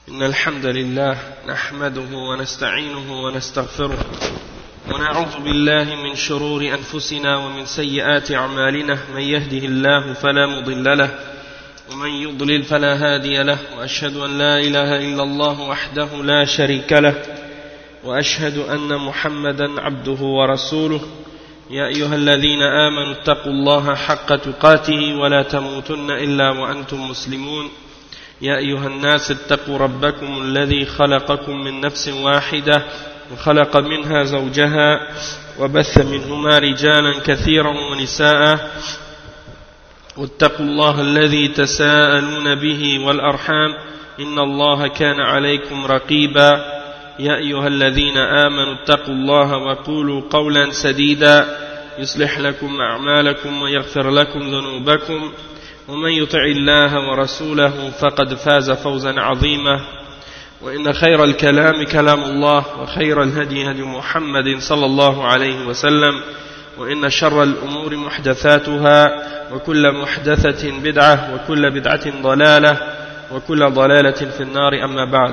إن الحمد لله نحمده ونستعينه ونستغفره ونعوذ بالله من شرور أنفسنا ومن سيئات أعمالنا من يهده الله فلا مضل له ومن يضلل فلا هادي له وأشهد أن لا إله إلا الله وحده لا شريك له وأشهد أن محمدا عبده ورسوله يا أيها الذين آمنوا اتقوا الله حق تقاته ولا تموتن إلا وأنتم مسلمون يا أيها الناس اتقوا ربكم الذي خلقكم من نفس واحدة وخلق منها زوجها وبث منهما رجالا كثيرا ونساء واتقوا الله الذي تساءلون به والأرحام إن الله كان عليكم رقيبا يا أيها الذين آمنوا اتقوا الله وقولوا قولا سديدا يصلح لكم أعمالكم ويغفر لكم ذنوبكم ومن يطع الله ورسوله فقد فاز فوزا عظيما وإن خير الكلام كلام الله وخير الهدي هدي محمد صلى الله عليه وسلم وإن شر الأمور محدثاتها وكل محدثة بدعة وكل بدعة ضلالة وكل ضلالة في النار أما بعد.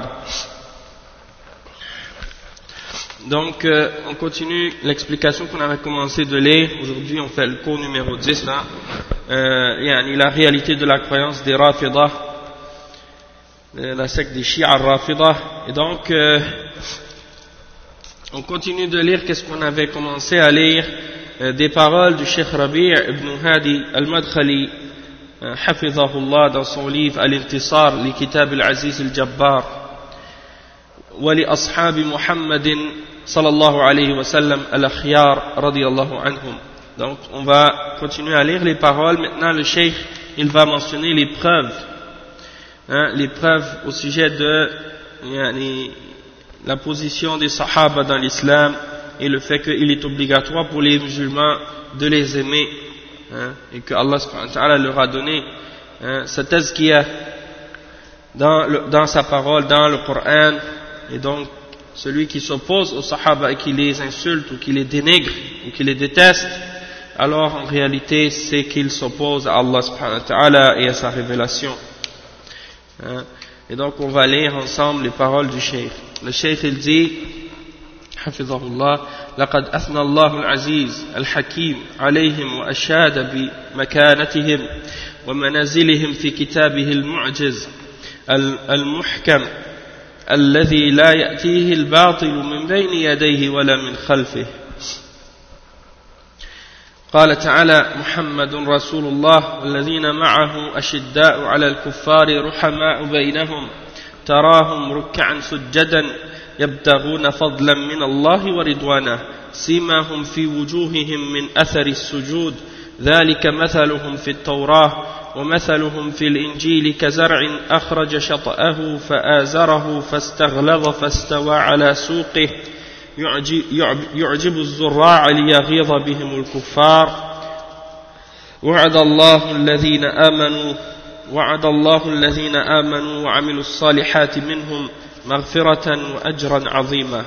Donc, on continue l'explication qu'on avait commencé de lire. Aujourd'hui, on fait le cours numéro 10, là. La réalité de la croyance des Rafidah, la secte des Shia Rafidah. Et donc, on continue de lire qu'est-ce qu'on avait commencé à lire, des paroles du Cheikh Rabi' ibn Hadi al-Madkhali, hafizahullah, dans son livre Al-Intisar, li Kitab al-Aziz al-Jabbar, wa li ashabi Muhammadin sallallahu alayhi wa sallam al-Akhyar radiyallahu anhum. Donc on va continuer à lire les paroles. Maintenant le cheikh il va mentionner les preuves, les preuves au sujet de la position des sahaba dans l'islam et le fait qu'il est obligatoire pour les musulmans de les aimer, et que Allah subhanahu wa ta'ala leur a donné cette tazkiyah dans sa parole, dans le Coran. Et donc celui qui s'oppose aux sahaba et qui les insulte ou qui les dénigre ou qui les déteste, alors en réalité c'est qu'il s'oppose à Allah subhanahu wa ta'ala et à sa révélation. Et donc on va lire ensemble les paroles du cheikh. Le cheikh il dit حفظه الله لقد أثنى الله العزيز الحكيم عليهم وأشاد بمكانتهم ومنازلهم في كتابه المعجز المحكم الذي لا يأتيه الباطل من بين يديه ولا من خلفه. قال تعالى محمد رسول الله والذين معه أشداء على الكفار رحماء بينهم تراهم ركعا سجدا يبتغون فضلا من الله ورضوانه سيماهم في وجوههم من أثر السجود ذلك مثلهم في التوراة ومثلهم في الإنجيل كزرع أخرج شطأه فآزره فاستغلظ فاستوى على سوقه يعجب الزراع ليغيظ بهم الكفار وعد الله الذين آمنوا وعملوا الصالحات منهم مغفرة وأجرا عظيما.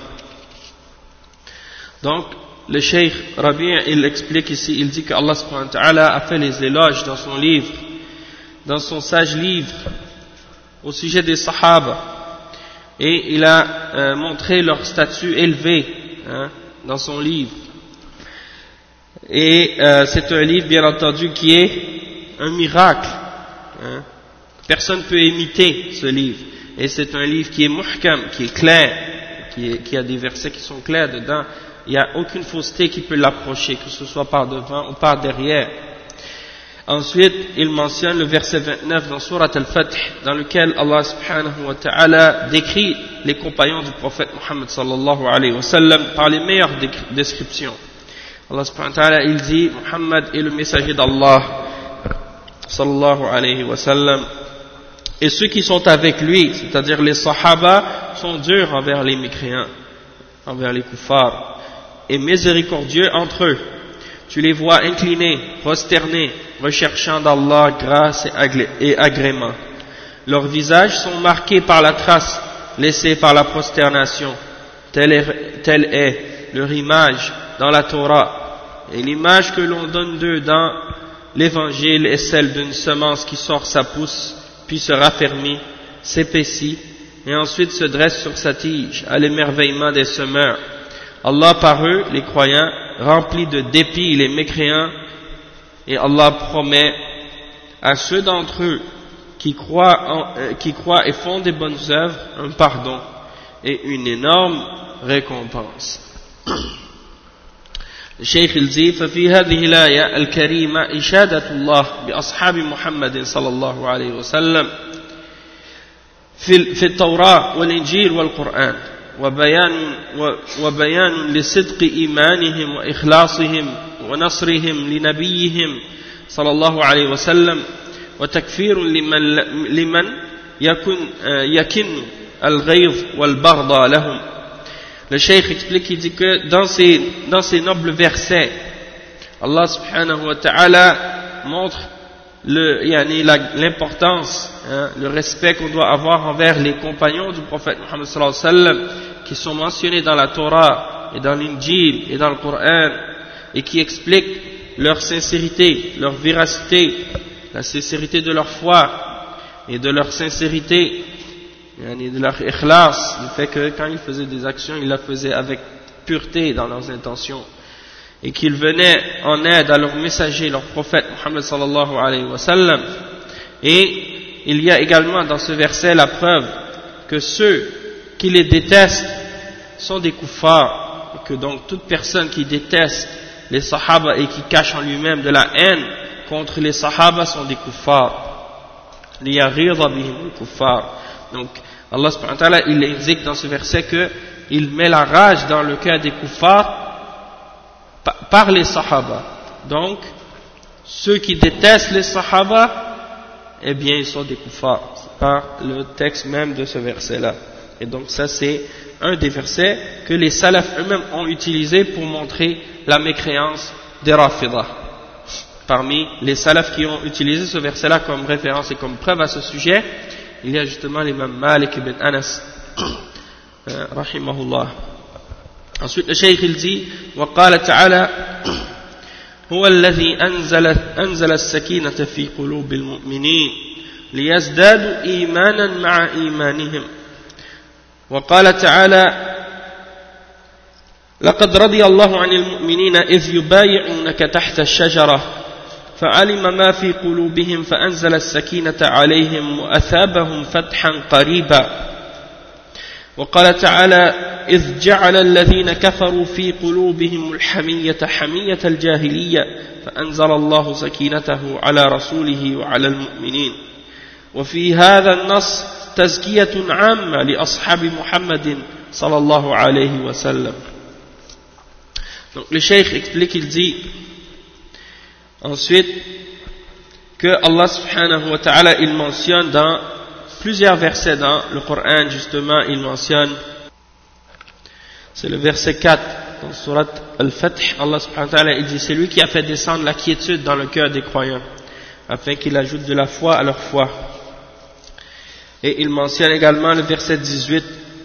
Donc le cheikh Rabi' il explique ici, il dit que Allah subhanahu wa ta'ala a fait les éloges dans son livre, dans son sage livre, au sujet des Sahaba, et il a montré leur statut élevé dans son livre. Et c'est un livre bien entendu qui est un miracle. Personne ne peut imiter ce livre. Et c'est un livre qui est muhkam, qui est clair, qui a des versets qui sont clairs dedans. Il n'y a aucune fausseté qui peut l'approcher, que ce soit par devant ou par derrière. Ensuite, il mentionne le verset 29 dans Surat Al-Fath, dans lequel Allah subhanahu wa ta'ala décrit les compagnons du prophète Muhammad sallallahu alayhi wa sallam par les meilleures descriptions. Allah subhanahu wa ta'ala, il dit, Muhammad est le messager d'Allah sallallahu alayhi wa sallam, et ceux qui sont avec lui, c'est-à-dire les sahaba, sont durs envers les mécréants, envers les kuffars, et miséricordieux entre eux. Tu les vois inclinés, prosternés, recherchant d'Allah grâce et agrément. Leurs visages sont marqués par la trace laissée par la prosternation. Telle est leur image dans la Torah. Et l'image que l'on donne d'eux dans l'évangile est celle d'une semence qui sort sa pousse, puis se raffermit, s'épaissit, et ensuite se dresse sur sa tige à l'émerveillement des semeurs. Allah par eux, les croyants, remplit de dépit les mécréants, et Allah promet à ceux d'entre eux qui croient et font des bonnes œuvres un pardon et une énorme récompense. الشيخ الزي ففي هذه الآية الكريمة إشادة الله بأصحاب محمد صلى الله عليه وسلم في التوراة والإنجيل والقرآن وبيان لصدق إيمانهم وإخلاصهم ونصرهم لنبيهم صلى الله عليه وسلم وتكفير لمن يكن الغيظ والبغض لهم. Le cheikh explique, il dit que dans ces nobles versets, Allah subhanahu wa ta'ala montre l'importance, le respect qu'on doit avoir envers les compagnons du prophète Muhammad sallallahu alayhi wa sallam, qui sont mentionnés dans la Torah et dans l'Injil et dans le Coran, et qui expliquent leur sincérité, leur véracité, la sincérité de leur foi et de leur sincérité, de leur ikhlas, du fait que quand ils faisaient des actions, ils la faisaient avec pureté dans leurs intentions, et qu'ils venaient en aide à leur messager, leur prophète Muhammad sallallahu alayhi wa sallam. Et il y a également dans ce verset la preuve que ceux qui les détestent sont des kuffars, et que donc toute personne qui déteste les sahaba et qui cache en lui-même de la haine contre les sahaba sont des kuffars. Liyaghiza bihim kuffar. Donc Allah subhanahu wa ta'ala, il indique dans ce verset qu'il met la rage dans le cœur des kuffars par les sahaba. Donc ceux qui détestent les sahaba, eh bien ils sont des kuffars, par le texte même de ce verset là. Et donc ça c'est un des versets que les salafs eux-mêmes ont utilisé pour montrer la mécréance des Rafidah. Parmi les salafs qui ont utilisé ce verset là comme référence et comme preuve à ce sujet, il y a justement l'imam Malik ibn Anas rahimahullah. Ensuite le cheikh il dit وقال تعالى هو الذي أنزل السكينة في قلوب المؤمنين ليزدادوا إيمانا مع إيمانهم. وقال تعالى لقد رضي الله عن المؤمنين إذ يبايعونك تحت الشجرة فعلم ما في قلوبهم فأنزل السكينة عليهم وأثابهم فتحا قريبا. وقال تعالى إذ جعل الذين كفروا في قلوبهم الحمية حمية الجاهلية فأنزل الله سكينته على رسوله وعلى المؤمنين. وفي هذا النص تزكية عامة لأصحاب محمد صلى الله عليه وسلم. Donc le cheikh explique, il dit ensuite que Allah subhanahu wa ta'ala il mentionne dans plusieurs versets dans le Coran, justement il mentionne, c'est le verset 4 dans surat Al-Fath, Allah subhanahu wa ta'ala il dit c'est lui qui a fait descendre la quiétude dans le cœur des croyants afin qu'il ajoute de la foi à leur foi. Et il mentionne également le verset 18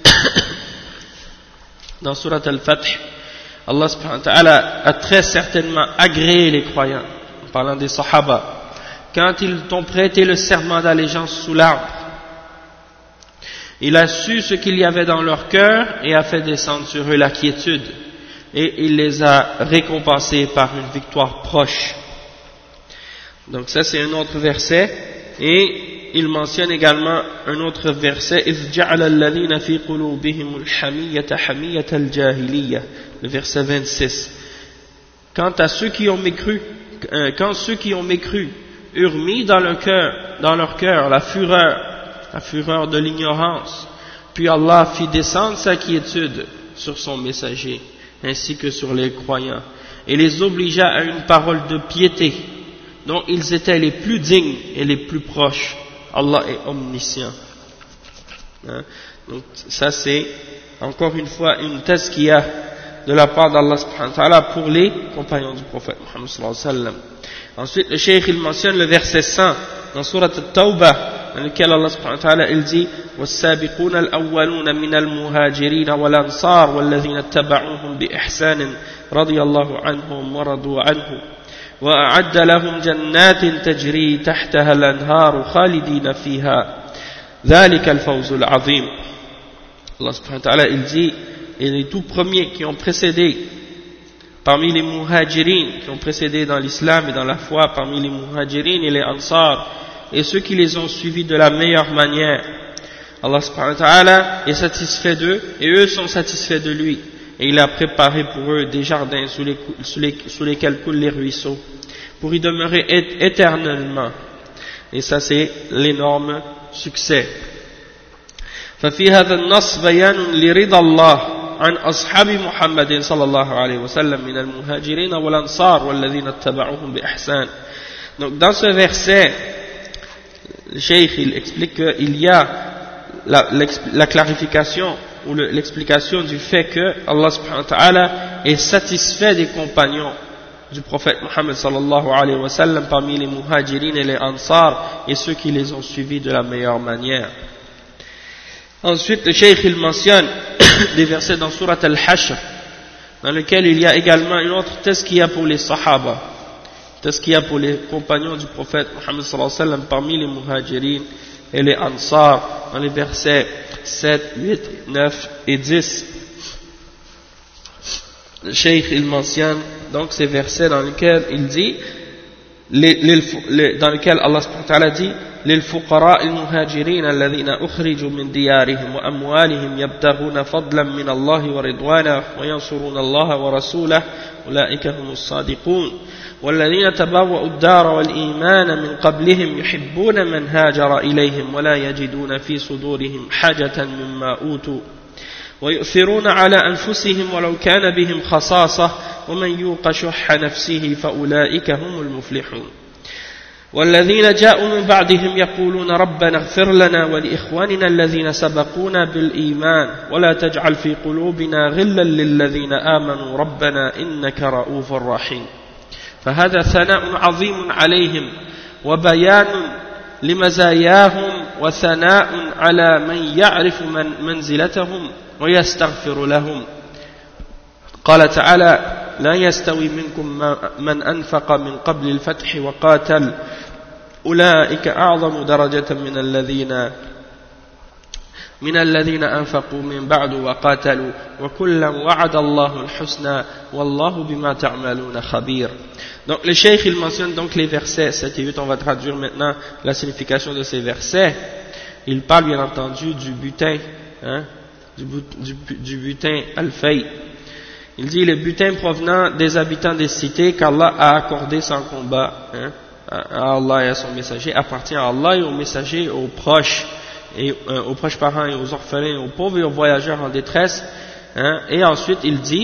dans surat Al-Fath, Allah subhanahu wa ta'ala a très certainement agréé les croyants, en parlant des sahaba, quand ils t'ont prêté le serment d'allégeance sous l'arbre. Il a su ce qu'il y avait dans leur cœur et a fait descendre sur eux la quiétude, et il les a récompensés par une victoire proche. Donc ça c'est un autre verset, et il mentionne également un autre verset, إِذْ جَعَلَ الَّذِينَ فِي قُلُوبِهِمُ الْحَمِيَّةَ حَمِيَّةَ الْجَاهِلِيَّةِ, le verset 26. Quant à ceux qui ont mécru, quand ceux qui ont mécru eurent mis dans leur cœur la fureur de l'ignorance, puis Allah fit descendre sa quiétude sur son messager, ainsi que sur les croyants, et les obligea à une parole de piété, dont ils étaient les plus dignes et les plus proches. Allah est omniscient. Donc ça c'est encore une fois une tazkiya de la part d'Allah subhanahu wa ta'ala pour les compagnons du prophète Muhammad sallallahu alayhi wa sallam. Ensuite le cheikh il mentionne le verset 100 dans surat At-Tawbah, dans lequel Allah subhanahu wa ta'ala il dit وَالسَّابِقُونَ الْأَوَّلُونَ مِنَ الْمُهَاجِرِينَ وَالْأَنصَارِ وَالَّذِينَ اتَّبَعُوهُمْ بِإِحْسَانٍ رَضِيَ اللَّهُ عَنْهُمْ وَرَضُوا عَنْهُ وأعد لهم جنات تجري تحتها الأنهار خالدين فيها ذلك الفوز العظيم. Allah subhanahu wa ta'ala, il dit, et les tout premiers qui ont précédé, parmi les muhajirin, qui ont précédé dans l'islam et dans la foi, parmi les muhajirin et les ansar, et ceux qui les ont suivis de la meilleure manière, Allah subhanahu wa ta'ala est satisfait d'eux, et eux sont satisfaits de lui, et il a préparé pour eux des jardins sous lesquels coulent les ruisseaux, pour y demeurer éternellement. Et ça c'est l'énorme succès. ففي هذا النص بيان لرضا الله عن أصحاب محمد صلى الله عليه وسلم من المهاجرين والأنصار والذين اتبعوهم بإحسان. Donc dans ce verset, le cheikh il explique qu'il y a la clarification ou l'explication du fait que Allah subhanahu wa ta'ala est satisfait des compagnons du prophète Mohammed sallallahu alayhi wa sallam parmi les muhajirin et les ansar et ceux qui les ont suivis de la meilleure manière. Ensuite, le cheikh il mentionne des versets dans Surat Al-Hashr, dans lequel il y a également une autre tazkiya pour les sahaba, tazkiya pour les compagnons du prophète Mohammed sallallahu alayhi wa sallam parmi les muhajirin et les ansar, dans les versets 7, 8, 9 et 10. Le cheikh il mentionne donc ces versets dans lesquels il dit, dans lesquels Allah subhanahu wa ta'ala dit, للفقراء المهاجرين الذين أخرجوا من ديارهم وأموالهم يبتغون فضلا من الله ورضوانه وينصرون الله ورسوله أولئك هم الصادقون والذين تبوأوا الدار والإيمان من قبلهم يحبون من هاجر إليهم ولا يجدون في صدورهم حاجة مما أوتوا ويؤثرون على أنفسهم ولو كان بهم خصاصة ومن يوق شح نفسه فأولئك هم المفلحون والذين جاءوا من بعدهم يقولون ربنا اغفر لنا ولإخواننا الذين سبقونا بالإيمان ولا تجعل في قلوبنا غلا للذين آمنوا ربنا إنك رؤوف رحيم. فهذا ثناء عظيم عليهم وبيان لمزاياهم وثناء على من يعرف منزلتهم ويستغفر لهم. قال تعالى لا يستوي منكم من أنفق من قبل الفتح وقاتل أولئك أعظم درجة من الذين أنفقوا من بعد وقاتلوا وكلا وعد الله الحسنى والله بما تعملون خبير. Donc le cheikh il mentionne donc les versets 7 et 8, on va traduire maintenant la signification de ces versets. Il parle bien entendu du butin, du butin al-fay. Il dit le butin provenant des habitants des cités qu'Allah a accordé sans combat à Allah et à son messager appartient à Allah et aux messagers, aux proches parents et aux orphelins, aux pauvres et aux voyageurs en détresse. Et ensuite il dit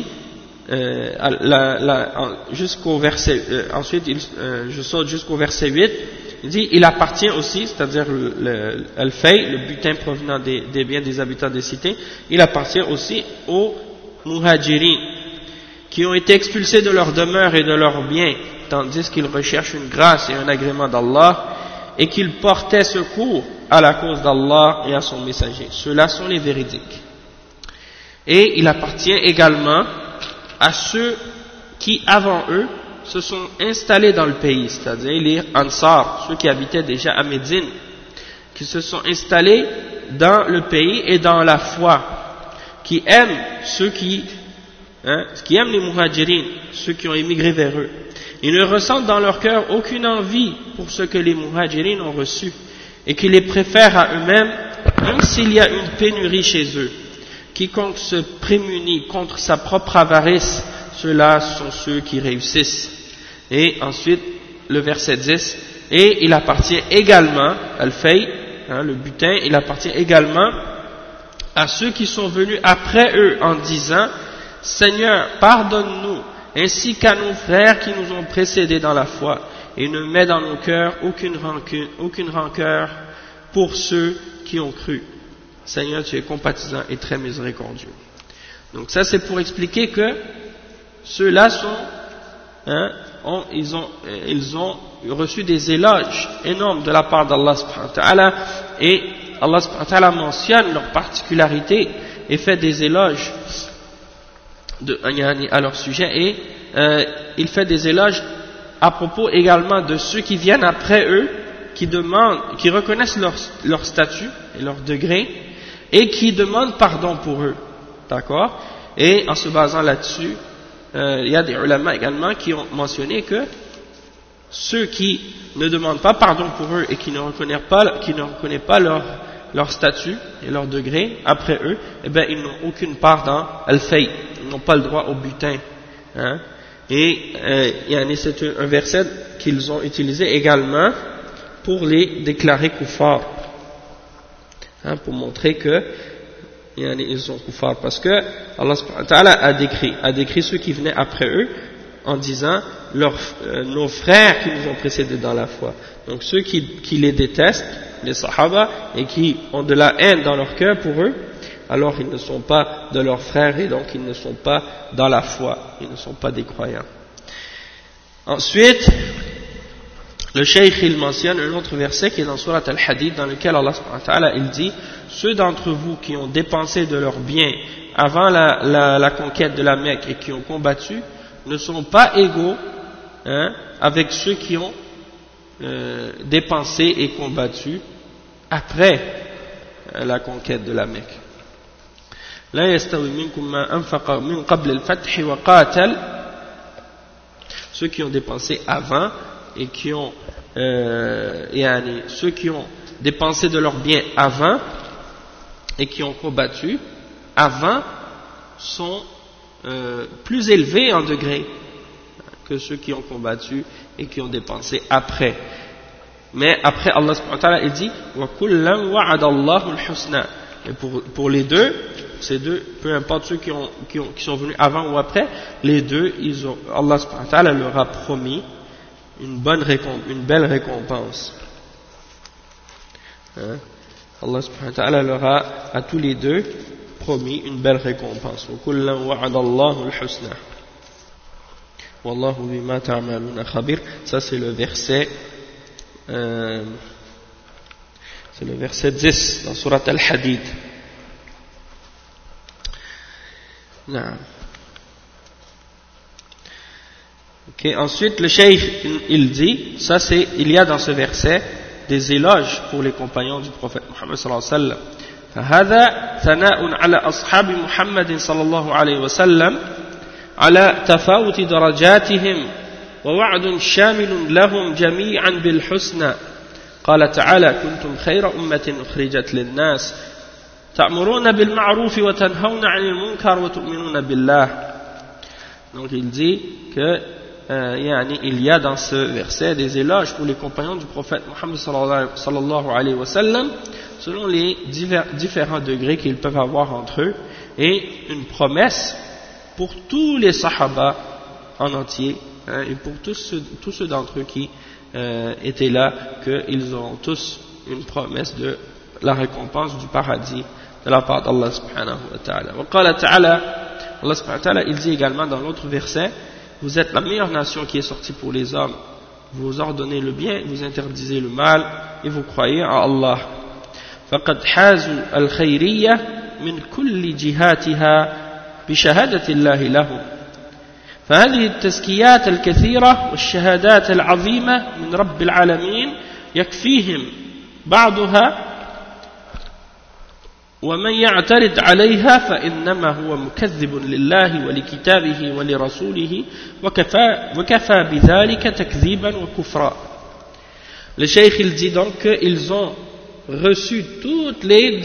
jusqu'au verset je saute jusqu'au verset 8. Il dit il appartient aussi, c'est-à-dire al-fay, le butin provenant des biens des habitants des cités, il appartient aussi aux muhajirin qui ont été expulsés de leur demeure et de leurs biens, tandis qu'ils recherchent une grâce et un agrément d'Allah et qu'ils portaient secours à la cause d'Allah et à son messager. Ceux-là sont les véridiques. Et il appartient également à ceux qui, avant eux, se sont installés dans le pays, c'est-à-dire les Ansar, ceux qui habitaient déjà à Médine, qui se sont installés dans le pays et dans la foi, qui aiment qui aiment les muhajirin, ceux qui ont émigré vers eux. Ils ne ressentent dans leur cœur aucune envie pour ce que les muhajirin ont reçu et qui les préfèrent à eux-mêmes, même s'il y a une pénurie chez eux. Quiconque se prémunit contre sa propre avarice, ceux-là sont ceux qui réussissent. Et ensuite, le verset 10, et il appartient également, al-fay, le butin, il appartient également à ceux qui sont venus après eux en disant Seigneur, pardonne-nous, ainsi qu'à nos frères qui nous ont précédés dans la foi, et ne mets dans nos cœurs aucune rancœur pour ceux qui ont cru. Seigneur, tu es compatissant et très miséricordieux. Donc ça c'est pour expliquer que ceux-là ils ont reçu des éloges énormes de la part d'Allah subhanahu wa ta'ala, et Allah subhanahu wa ta'ala mentionne leur particularité et fait des éloges à leur sujet, et il fait des éloges à propos également de ceux qui viennent après eux, qui reconnaissent leur statut et leur degré, et qui demandent pardon pour eux. D'accord? Et en se basant là-dessus, il y a des ulama également qui ont mentionné que ceux qui ne demandent pas pardon pour eux et qui ne reconnaissent pas leur statut et leur degré après eux, eh bien ils n'ont aucune part dans al-fay, ils n'ont pas le droit au butin. Hein? Et c'est un verset qu'ils ont utilisé également pour les déclarer kuffar, hein, pour montrer que ils sont kuffar, parce que Allah subhanahu wa ta'ala a décrit ceux qui venaient après eux en disant nos frères qui nous ont précédés dans la foi. Donc ceux qui les détestent, les sahaba, et qui ont de la haine dans leur cœur pour eux, alors ils ne sont pas de leurs frères et donc ils ne sont pas dans la foi, ils ne sont pas des croyants. Ensuite, le cheikh il mentionne un autre verset qui est dans Surat Al-Hadid, dans lequel Allah subhanahu wa ta'ala il dit: ceux d'entre vous qui ont dépensé de leurs biens avant la conquête de la Mecque et qui ont combattu ne sont pas égaux, hein, avec ceux qui ont dépensé et combattu après la conquête de la Mecque. La yastawi minkum ma anfaqa min qabl al-fath wa qatal, ceux qui ont dépensé avant et qui ont ceux qui ont dépensé de leurs biens avant et qui ont combattu avant sont plus élevés en degré que ceux qui ont combattu et qui ont dépensé après. Mais après Allah subhanahu wa ta'ala il dit wa kullan wa'ada Allahu al-husna, et pour les deux, ces deux, peu importe ceux qui sont venus avant ou après, les deux Allah subhanahu wa ta'ala leur a promis une belle récompense. Hein? Allah subhanahu wa ta'ala leur a à tous les deux promis une belle récompense. Wa kullan wa'ada Allahu al-husna wallahu bima ta'maluna khabir. Ça c'est le verset 10 dans Surat Al-Hadid. Okay. Ensuite le cheikh il dit, il y a dans ce verset des éloges pour les compagnons du prophète Muhammad sallallahu alayhi wa sallam. فهذا ثناء على أصحاب محمد صلى الله عليه وسلم على تفاوت درجاتهم ووعد شامل لهم جميعا بالحسنى. قال تعالى: كنتم خير أمة أخرجت للناس تأمرون بالمعروف وتنهون عن المنكر وتؤمنون بالله. Donc il dit que il y a dans ce verset des éloges pour les compagnons du prophète Muhammad sallallahu alayhi wa sallam selon les différents degrés qu'ils peuvent avoir entre eux, et une promesse pour tous les sahaba en entier, hein, et pour tous ceux d'entre eux qui étaient là, qu'ils auront tous une promesse de la récompense du paradis de la part d'Allah subhanahu wa ta'ala. Wa qala ta'ala, Allah subhanahu wa ta'ala il dit également dans l'autre verset: vous êtes la meilleure nation qui est sortie pour les hommes, vous ordonnez le bien, vous interdisez le mal et vous croyez en Allah. فقد حازوا الخيرية من كل جهاتها بشهادة الله لهم. فهذه التزكيات الكثيرة والشهادات العظيمة من رب العالمين يكفيهم بعضها، ومن يعترض عليها فإنما هو مكذب لله ولكتابه ولرسوله وكفى بذلك تكذيبا وكفرا. Le cheikh il dit donc qu'ils ont reçu toutes les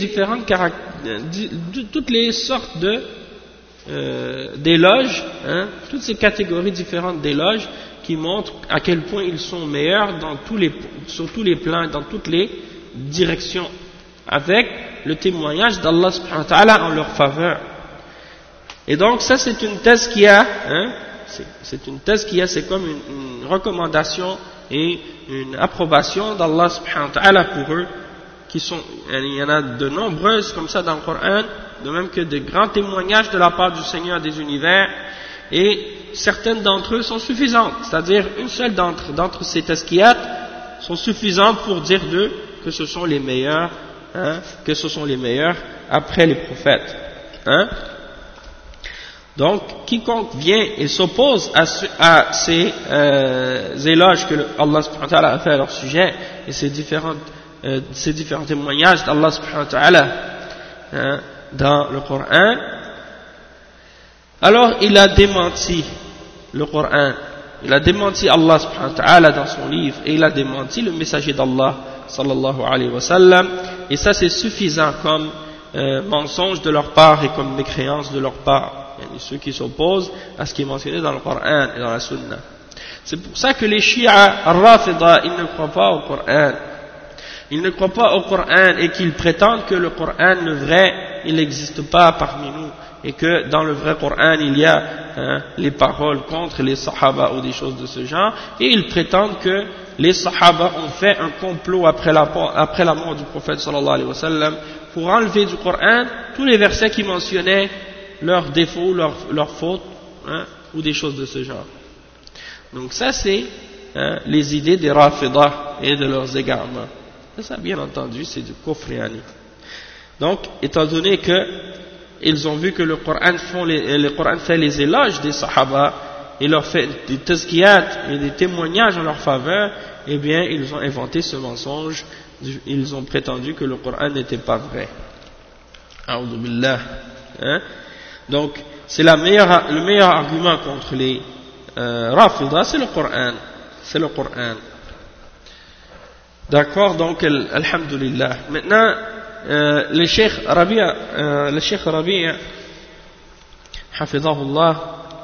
sortes d'éloges, hein, toutes ces catégories différentes d'éloges qui montrent à quel point ils sont meilleurs sur tous les plans, dans toutes les directions, avec le témoignage d'Allah subhanahu wa ta'ala en leur faveur. Et donc ça c'est une tazkiya, hein, c'est comme une recommandation et une approbation d'Allah subhanahu wa ta'ala pour eux, il y en a de nombreuses comme ça dans le Coran, de même que de grands témoignages de la part du Seigneur des univers, et certaines d'entre eux sont suffisantes, c'est-à-dire une seule d'entre ces tazkiyat sont suffisantes pour dire d'eux que ce sont les meilleurs, hein, que ce sont les meilleurs après les prophètes, hein. Donc quiconque vient et s'oppose à ces éloges que Allah subhanahu wa ta'ala a fait à leur sujet, et ces différents témoignages d'Allah subhanahu wa ta'ala dans le Coran, alors il a démenti le Coran, il a démenti Allah subhanahu wa ta'ala dans son livre, et il a démenti le messager d'Allah sallallahu alayhi wa sallam, et ça c'est suffisant comme mensonge de leur part et comme mécréance de leur part, ceux qui s'opposent à ce qui est mentionné dans le Coran et dans la Sunna. C'est pour ça que les Shia al-Rafida, ils ne croient pas au Coran. Ils ne croient pas au Coran et qu'ils prétendent que le Coran, le vrai, il n'existe pas parmi nous. Et que dans le vrai Coran, il y a les paroles contre les Sahaba ou des choses de ce genre. Et ils prétendent que les Sahaba ont fait un complot après la mort du prophète sallallahu alayhi wa sallam pour enlever du Coran tous les versets qui mentionnaient leurs défauts, leurs fautes, ou des choses de ce genre. Donc ça c'est les idées des Rafidah et de leurs égarements. Ça bien entendu c'est du kufr. Donc étant donné que ils ont vu que le Coran fait les éloges des Sahaba et leur fait des tazkiyat et des témoignages en leur faveur, eh bien ils ont inventé ce mensonge, ils ont prétendu que le Coran n'était pas vrai. A'udhu billah. Donc c'est le meilleur argument contre les Rafida, c'est le Coran. C'est le Coran. D'accord, donc alhamdulillah. Maintenant, le Cheikh Rabi' hafidhahullah,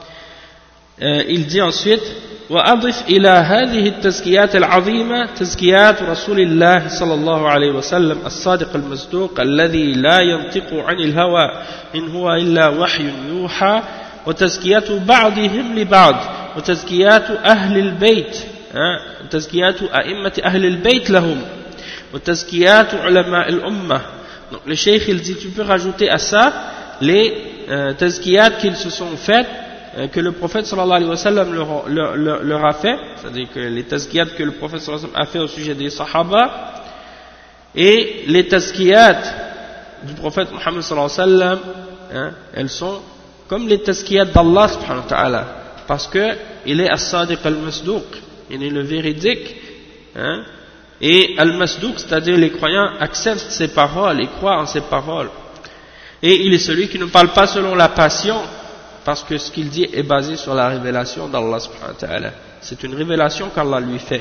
il dit ensuite: وأضف إلى هذه التزكيات العظيمة تزكيات رسول الله صلى الله عليه وسلم الصادق المصدوق الذي لا ينطق عن الهوى إن هو إلا وحي يوحى، وتزكيات بعضهم لبعض، وتزكيات أهل البيت، تزكيات أئمة أهل البيت لهم، وتزكيات علماء الأمة. Donc le cheikh il dit tu peux rajouter à ça les tazkiyat qu'ils se sont faites, que le prophète sallallahu alayhi wa sallam leur a fait, c'est-à-dire que les tazkiyat que le prophète sallallahu alayhi wa sallam a fait au sujet des sahaba, et les tazkiyat du prophète Muhammad sallallahu alayhi wa sallam, elles sont comme les tazkiyat d'Allah subhanahu wa ta'ala, parce que il est as-sadiq al-masduq, il est le véridique, et al-masduq, c'est-à-dire les croyants acceptent ses paroles et croient en ses paroles, et il est celui qui ne parle pas selon la passion, parce que ce qu'il dit est basé sur la révélation d'Allah subhanahu wa ta'ala. C'est une révélation qu'Allah lui fait.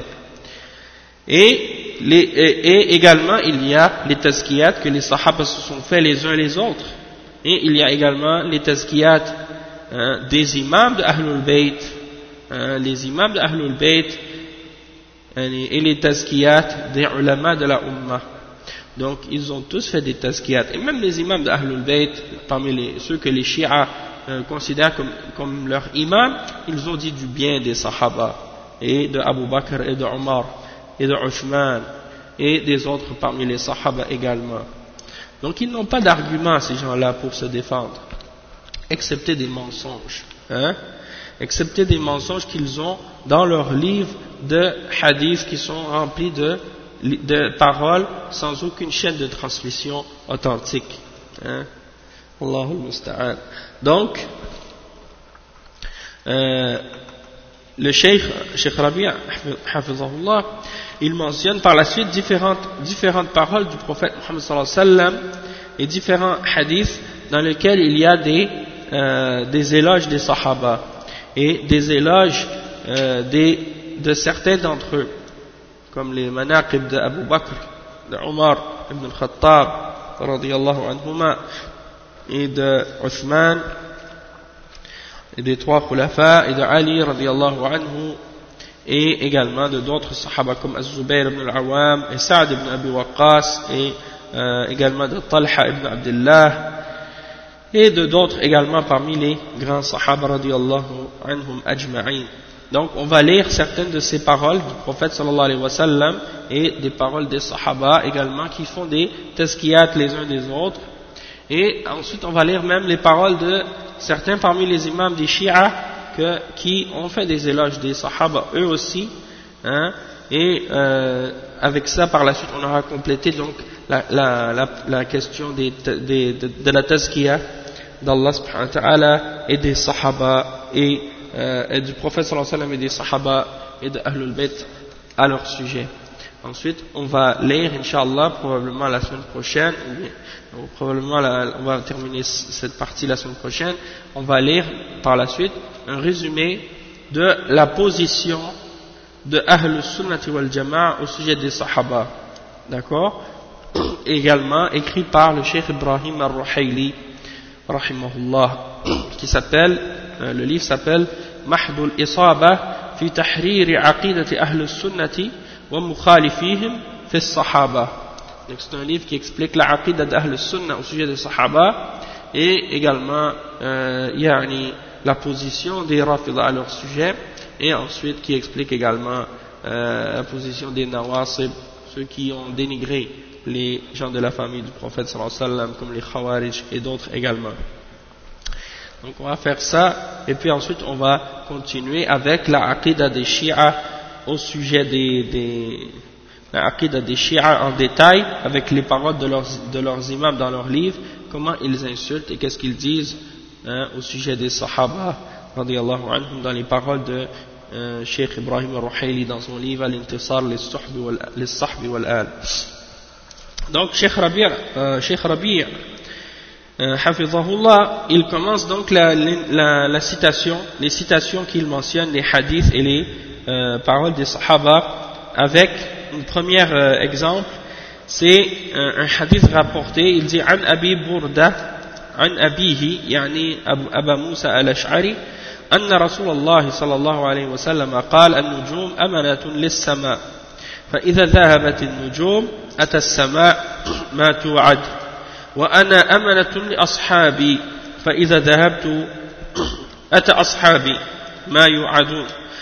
Et également, il y a les tazkiyat que les sahaba se sont fait les uns les autres. Et il y a également les tazkiyat des imams de Ahlul Bayt, les imams de Ahlul Bayt, et les tazkiyat des ulama de la Ummah. Donc, ils ont tous fait des tazkiyat. Et même les imams de Ahlul Bayt, parmi ceux que les Shia considèrent comme leur imam, ils ont dit du bien des Sahaba, et de Abu Bakr, et de Omar, et de Uthman, et des autres parmi les Sahaba également. Donc ils n'ont pas d'argument, ces gens-là, pour se défendre, excepté des mensonges, excepté des mensonges qu'ils ont dans leurs livres de hadiths qui sont remplis de paroles sans aucune chaîne de transmission authentique. Allahul Musta'an. Donc, le Cheikh Rabi' hafizahullah, il mentionne par la suite différentes paroles du prophète Muhammad sallallahu alayhi wa sallam et différents hadiths dans lesquels il y a des éloges des sahaba et des éloges de certains d'entre eux, comme les manaqib de Abu Bakr, de Omar ibn al-Khattab radiyallahu anhuma, et de Uthman, et des trois khulafa, et de Ali radiyallahu anhu, et également de d'autres sahaba comme Az-Zubayr ibn al-Awwam, et Sa'd ibn Abi Waqqas, et également de Talha ibn Abdullah, et de d'autres également parmi les grands sahaba radiyallahu anhum ajma'in. Donc on va lire certaines de ces paroles du prophète sallallahu alayhi wa sallam et des paroles des sahaba également qui font des tazkiyat les uns des autres. Et ensuite on va lire même les paroles de certains parmi les imams des Shia qui ont fait des éloges des sahaba eux aussi, et avec ça par la suite on aura complété donc la question de la tazkiya d'Allah subhanahu wa ta'ala et des sahaba et du prophète sallallahu alayhi wa sallam et des sahaba et de Ahlul Bayt à leur sujet. Ensuite, on va lire, Inch'Allah, probablement la semaine prochaine, ou probablement on va terminer cette partie la semaine prochaine, on va lire par la suite un résumé de la position de Ahlus Sunnati wal Jama'a au sujet des Sahaba. D'accord? Également écrit par le Cheikh Ibrahim al-Ruhayli, rahimahullah, qui s'appelle, le livre s'appelle Mahdul Isaba fi Tahriri Aqidati Ahlus Sunnati wa Mukhalifihim fi Sahaba. Donc c'est un livre qui explique la aqidah d'Ahlus Sunnah au sujet des Sahaba et également la position des Rafida à leur sujet, et ensuite qui explique également la position des Nawasib, ceux qui ont dénigré les gens de la famille du prophète sallallahu alayhi wa sallam, comme les Khawarij et d'autres également. Donc on va faire ça, et puis ensuite on va continuer avec la aqidah des Shia au sujet la aqidah des Shia en détail, avec les paroles de leurs imams dans leurs livres, comment ils insultent et qu'est-ce qu'ils disent au sujet des Sahaba radiyallahu anhum, dans les paroles de Cheikh Ibrahim al-Ruhayli dans son livre Al-Intisar lis-Sahbi wal-Al. Donc Cheikh Rabi' Hafizahullah, il commence donc la citation, les citations qu'il mentionne, les hadiths et les paroles des Sahaba, avec un premier exemple. C'est un hadith rapporté, il dit An Abi Burda An Abihi, yani Aba Musa al-Ash'ari, أن رسول الله صلى الله عليه وسلم قال النجوم أمنة للسماء فإذا ذهبت النجوم أتى السماء ما توعد وأنا أمنة لأصحابي فإذا ذهبت أتى أصحابي ما يوعدون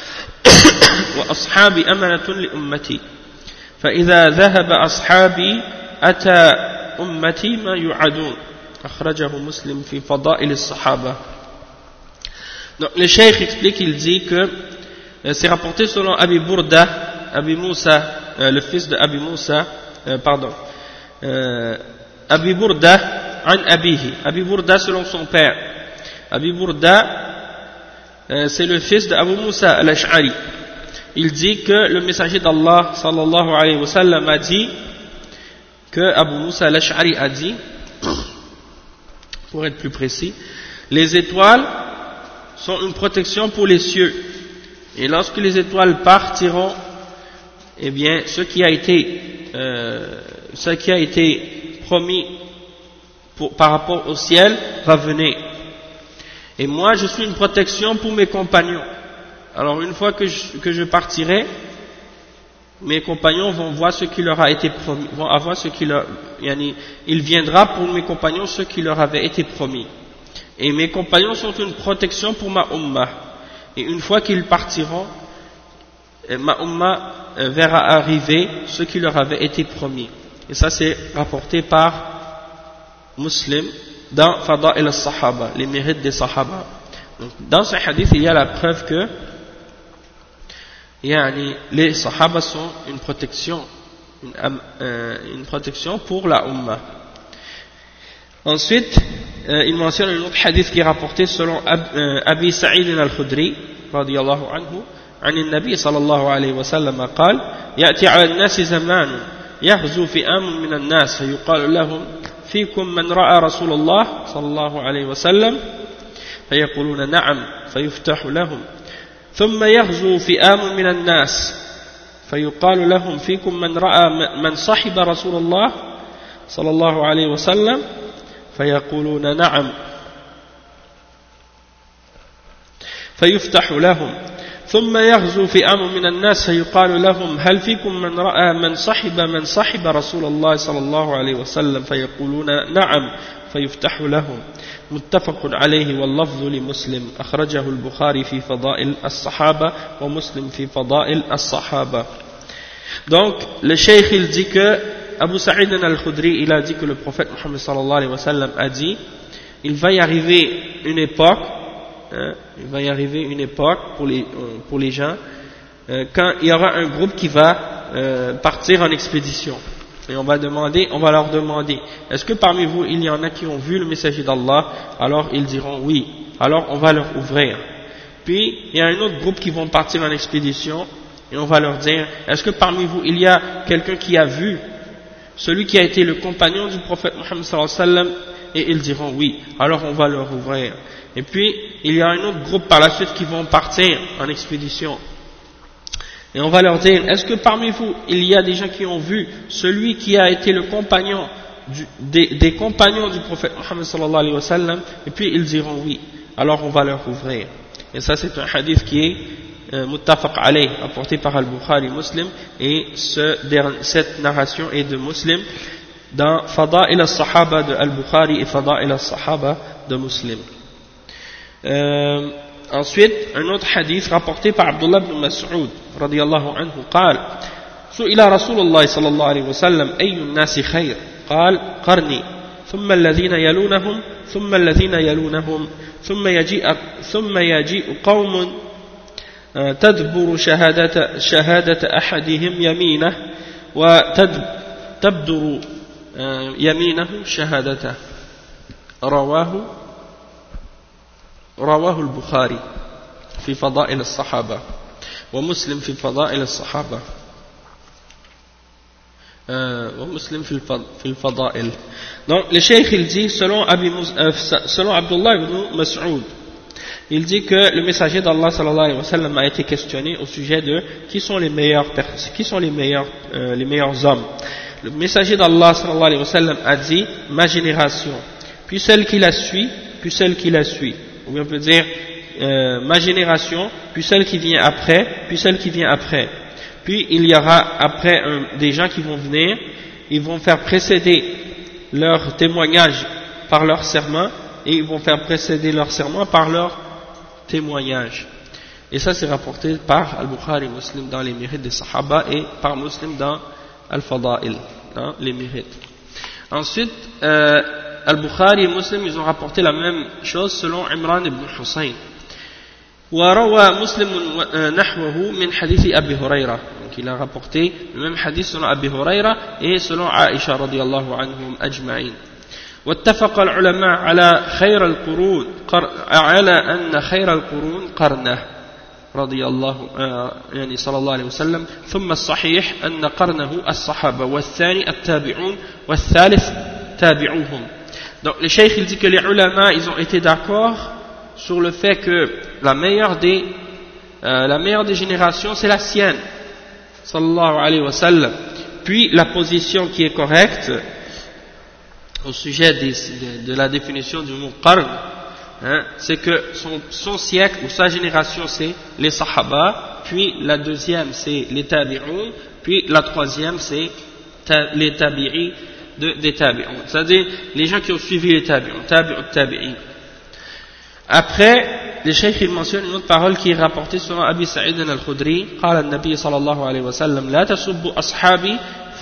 وأصحابي أمنة لأمتي فإذا ذهب أصحابي أتى أمتي ما يوعدون أخرجه مسلم في فضائل الصحابة. Donc le cheikh explique, il dit que c'est rapporté selon Abi Burda, Abi Moussa, le fils de Abi Moussa, Abi Burda an Abihi, Abi Burda selon son père. Abi Burda, c'est le fils de Abu Moussa al-Ash'ari. Il dit que le messager d'Allah sallallahu alayhi wa sallam a dit, que Abu Moussa al-Ash'ari a dit, pour être plus précis, les étoiles sont une protection pour les cieux, et lorsque les étoiles partiront, eh bien ce qui a été promis par rapport au ciel va venir, et moi je suis une protection pour mes compagnons. Alors une fois que je partirai, mes compagnons vont voir ce qui leur a été promis, vont avoir ce qui leur, il viendra pour mes compagnons ce qui leur avait été promis. Et mes compagnons sont une protection pour ma ummah. Et une fois qu'ils partiront, ma ummah verra arriver ce qui leur avait été promis. Et ça c'est rapporté par Muslim dans Fada'il al-Sahaba, les mérites des Sahaba. Donc, dans ce hadith, il y a la preuve que les Sahaba sont une protection pour la ummah. Ensuite, il mentionne un autre hadith qui est rapporté selon Abi Sa'id al-Khudri radiyallahu anhu عن النبي صلى الله عليه وسلم قال يأتي على الناس زمان يغزو فئام من الناس فيقال لهم فيكم من رأى رسول الله صلى الله عليه وسلم فيقولون نعم فيفتح لهم ثم يغزو فئام من الناس فيقال لهم فيكم من رأى من صحب رسول الله صلى الله عليه وسلم فيقولون نعم فيفتح لهم ثم يغزو فئام من الناس فيقال لهم هل فيكم من رأى من صحب رسول الله صلى الله عليه وسلم فيقولون نعم فيفتح لهم متفق عليه واللفظ لمسلم أخرجه البخاري في فضائل الصحابة ومسلم في فضائل الصحابة. Donc le cheikh il dit que Abu Sa'id al-Khudri il a dit que le prophète Muhammad sallallahu alayhi wa sallam a dit il va y arriver une époque pour les gens quand il y aura un groupe qui va partir en expédition, et on va leur demander est-ce que parmi vous il y en a qui ont vu le messager d'Allah? Alors ils diront oui, alors on va leur ouvrir. Puis il y a un autre groupe qui vont partir en expédition, et on va leur dire, est-ce que parmi vous il y a quelqu'un qui a vu celui qui a été le compagnon du prophète Mohammed sallallahu alayhi wa sallam? Et ils diront oui, alors on va leur ouvrir. Et puis il y a un autre groupe par la suite qui vont partir en expédition. Et on va leur dire, est-ce que parmi vous il y a des gens qui ont vu celui qui a été le compagnon des compagnons du prophète Mohammed sallallahu alayhi wa sallam? Et puis ils diront oui, alors on va leur ouvrir. Et ça c'est un hadith qui est muttafaq alayh, apporté par Al-Bukhari Muslim, et cette narration est de Muslim dans Fada'il al-Sahaba de Al-Bukhari et Fada'il al-Sahaba de Muslim. Ensuite, un autre hadith rapporté par Abdullah ibn Mas'ud radiyallahu anhu قال سئل رسول الله صلى الله عليه وسلم أي الناس خير قال قرني ثم الذين يلونهم ثم الذين يلونهم ثم يجيء قوم تدبر شهادة أحدهم يمينه وتبدر يمينه شهادته رواه البخاري في فضائل الصحابة ومسلم في فضائل الصحابة ومسلم في الفضائل. Donc le cheikh il dit selon Abdullah ibn Mas'ud, il dit que le messager d'Allah sallallahu alayhi wa sallam a été questionné au sujet de qui sont les meilleurs hommes. Le messager d'Allah sallallahu alayhi wa sallam a dit ma génération, puis celle qui la suit, puis celle qui la suit. Ou bien on peut dire ma génération, puis celle qui vient après, puis celle qui vient après. Puis il y aura après des gens qui vont venir, ils vont faire précéder leur témoignage par leur serment, et ils vont faire précéder leur serment par leur témoignage. Et ça c'est rapporté par Al-Bukhari Muslim dans les mérites des Sahaba et par Muslim dans Al-Fada'il, dans les mérites. Ensuite, Al-Bukhari et Muslim ils ont rapporté la même chose selon Imran ibn Hussein. وروى مسلم نحوه من حديث أبي هريرة. Donc il a rapporté le même hadith selon Abi Huraira et selon Aïcha رضي الله عنهم أجمعين. واتفق العلماء على أن خير القرون قرنه رضي الله يعني صلى الله عليه وسلم ثم الصحيح أن قرنه الصحابة والثاني التابعون والثالث تابعوهم. Donc le cheikh il dit que les ulama ils ont été d'accord sur le fait que la meilleure des générations c'est la sienne sallallahu alayhi wa sallam. Puis la position qui est correcte au sujet de la définition du mot qarn, c'est que son siècle ou sa génération c'est les sahaba, puis la deuxième c'est les tabi'un, puis la troisième c'est les tabi'i des tabi'un, c'est-à-dire les gens qui ont suivi les tabi'in. Après, le cheikh il mentionne une autre parole qui est rapportée selon Abi Sa'id al-Khudri. قال النبي صلى الله عليه وسلم لا تسبوا أصحابي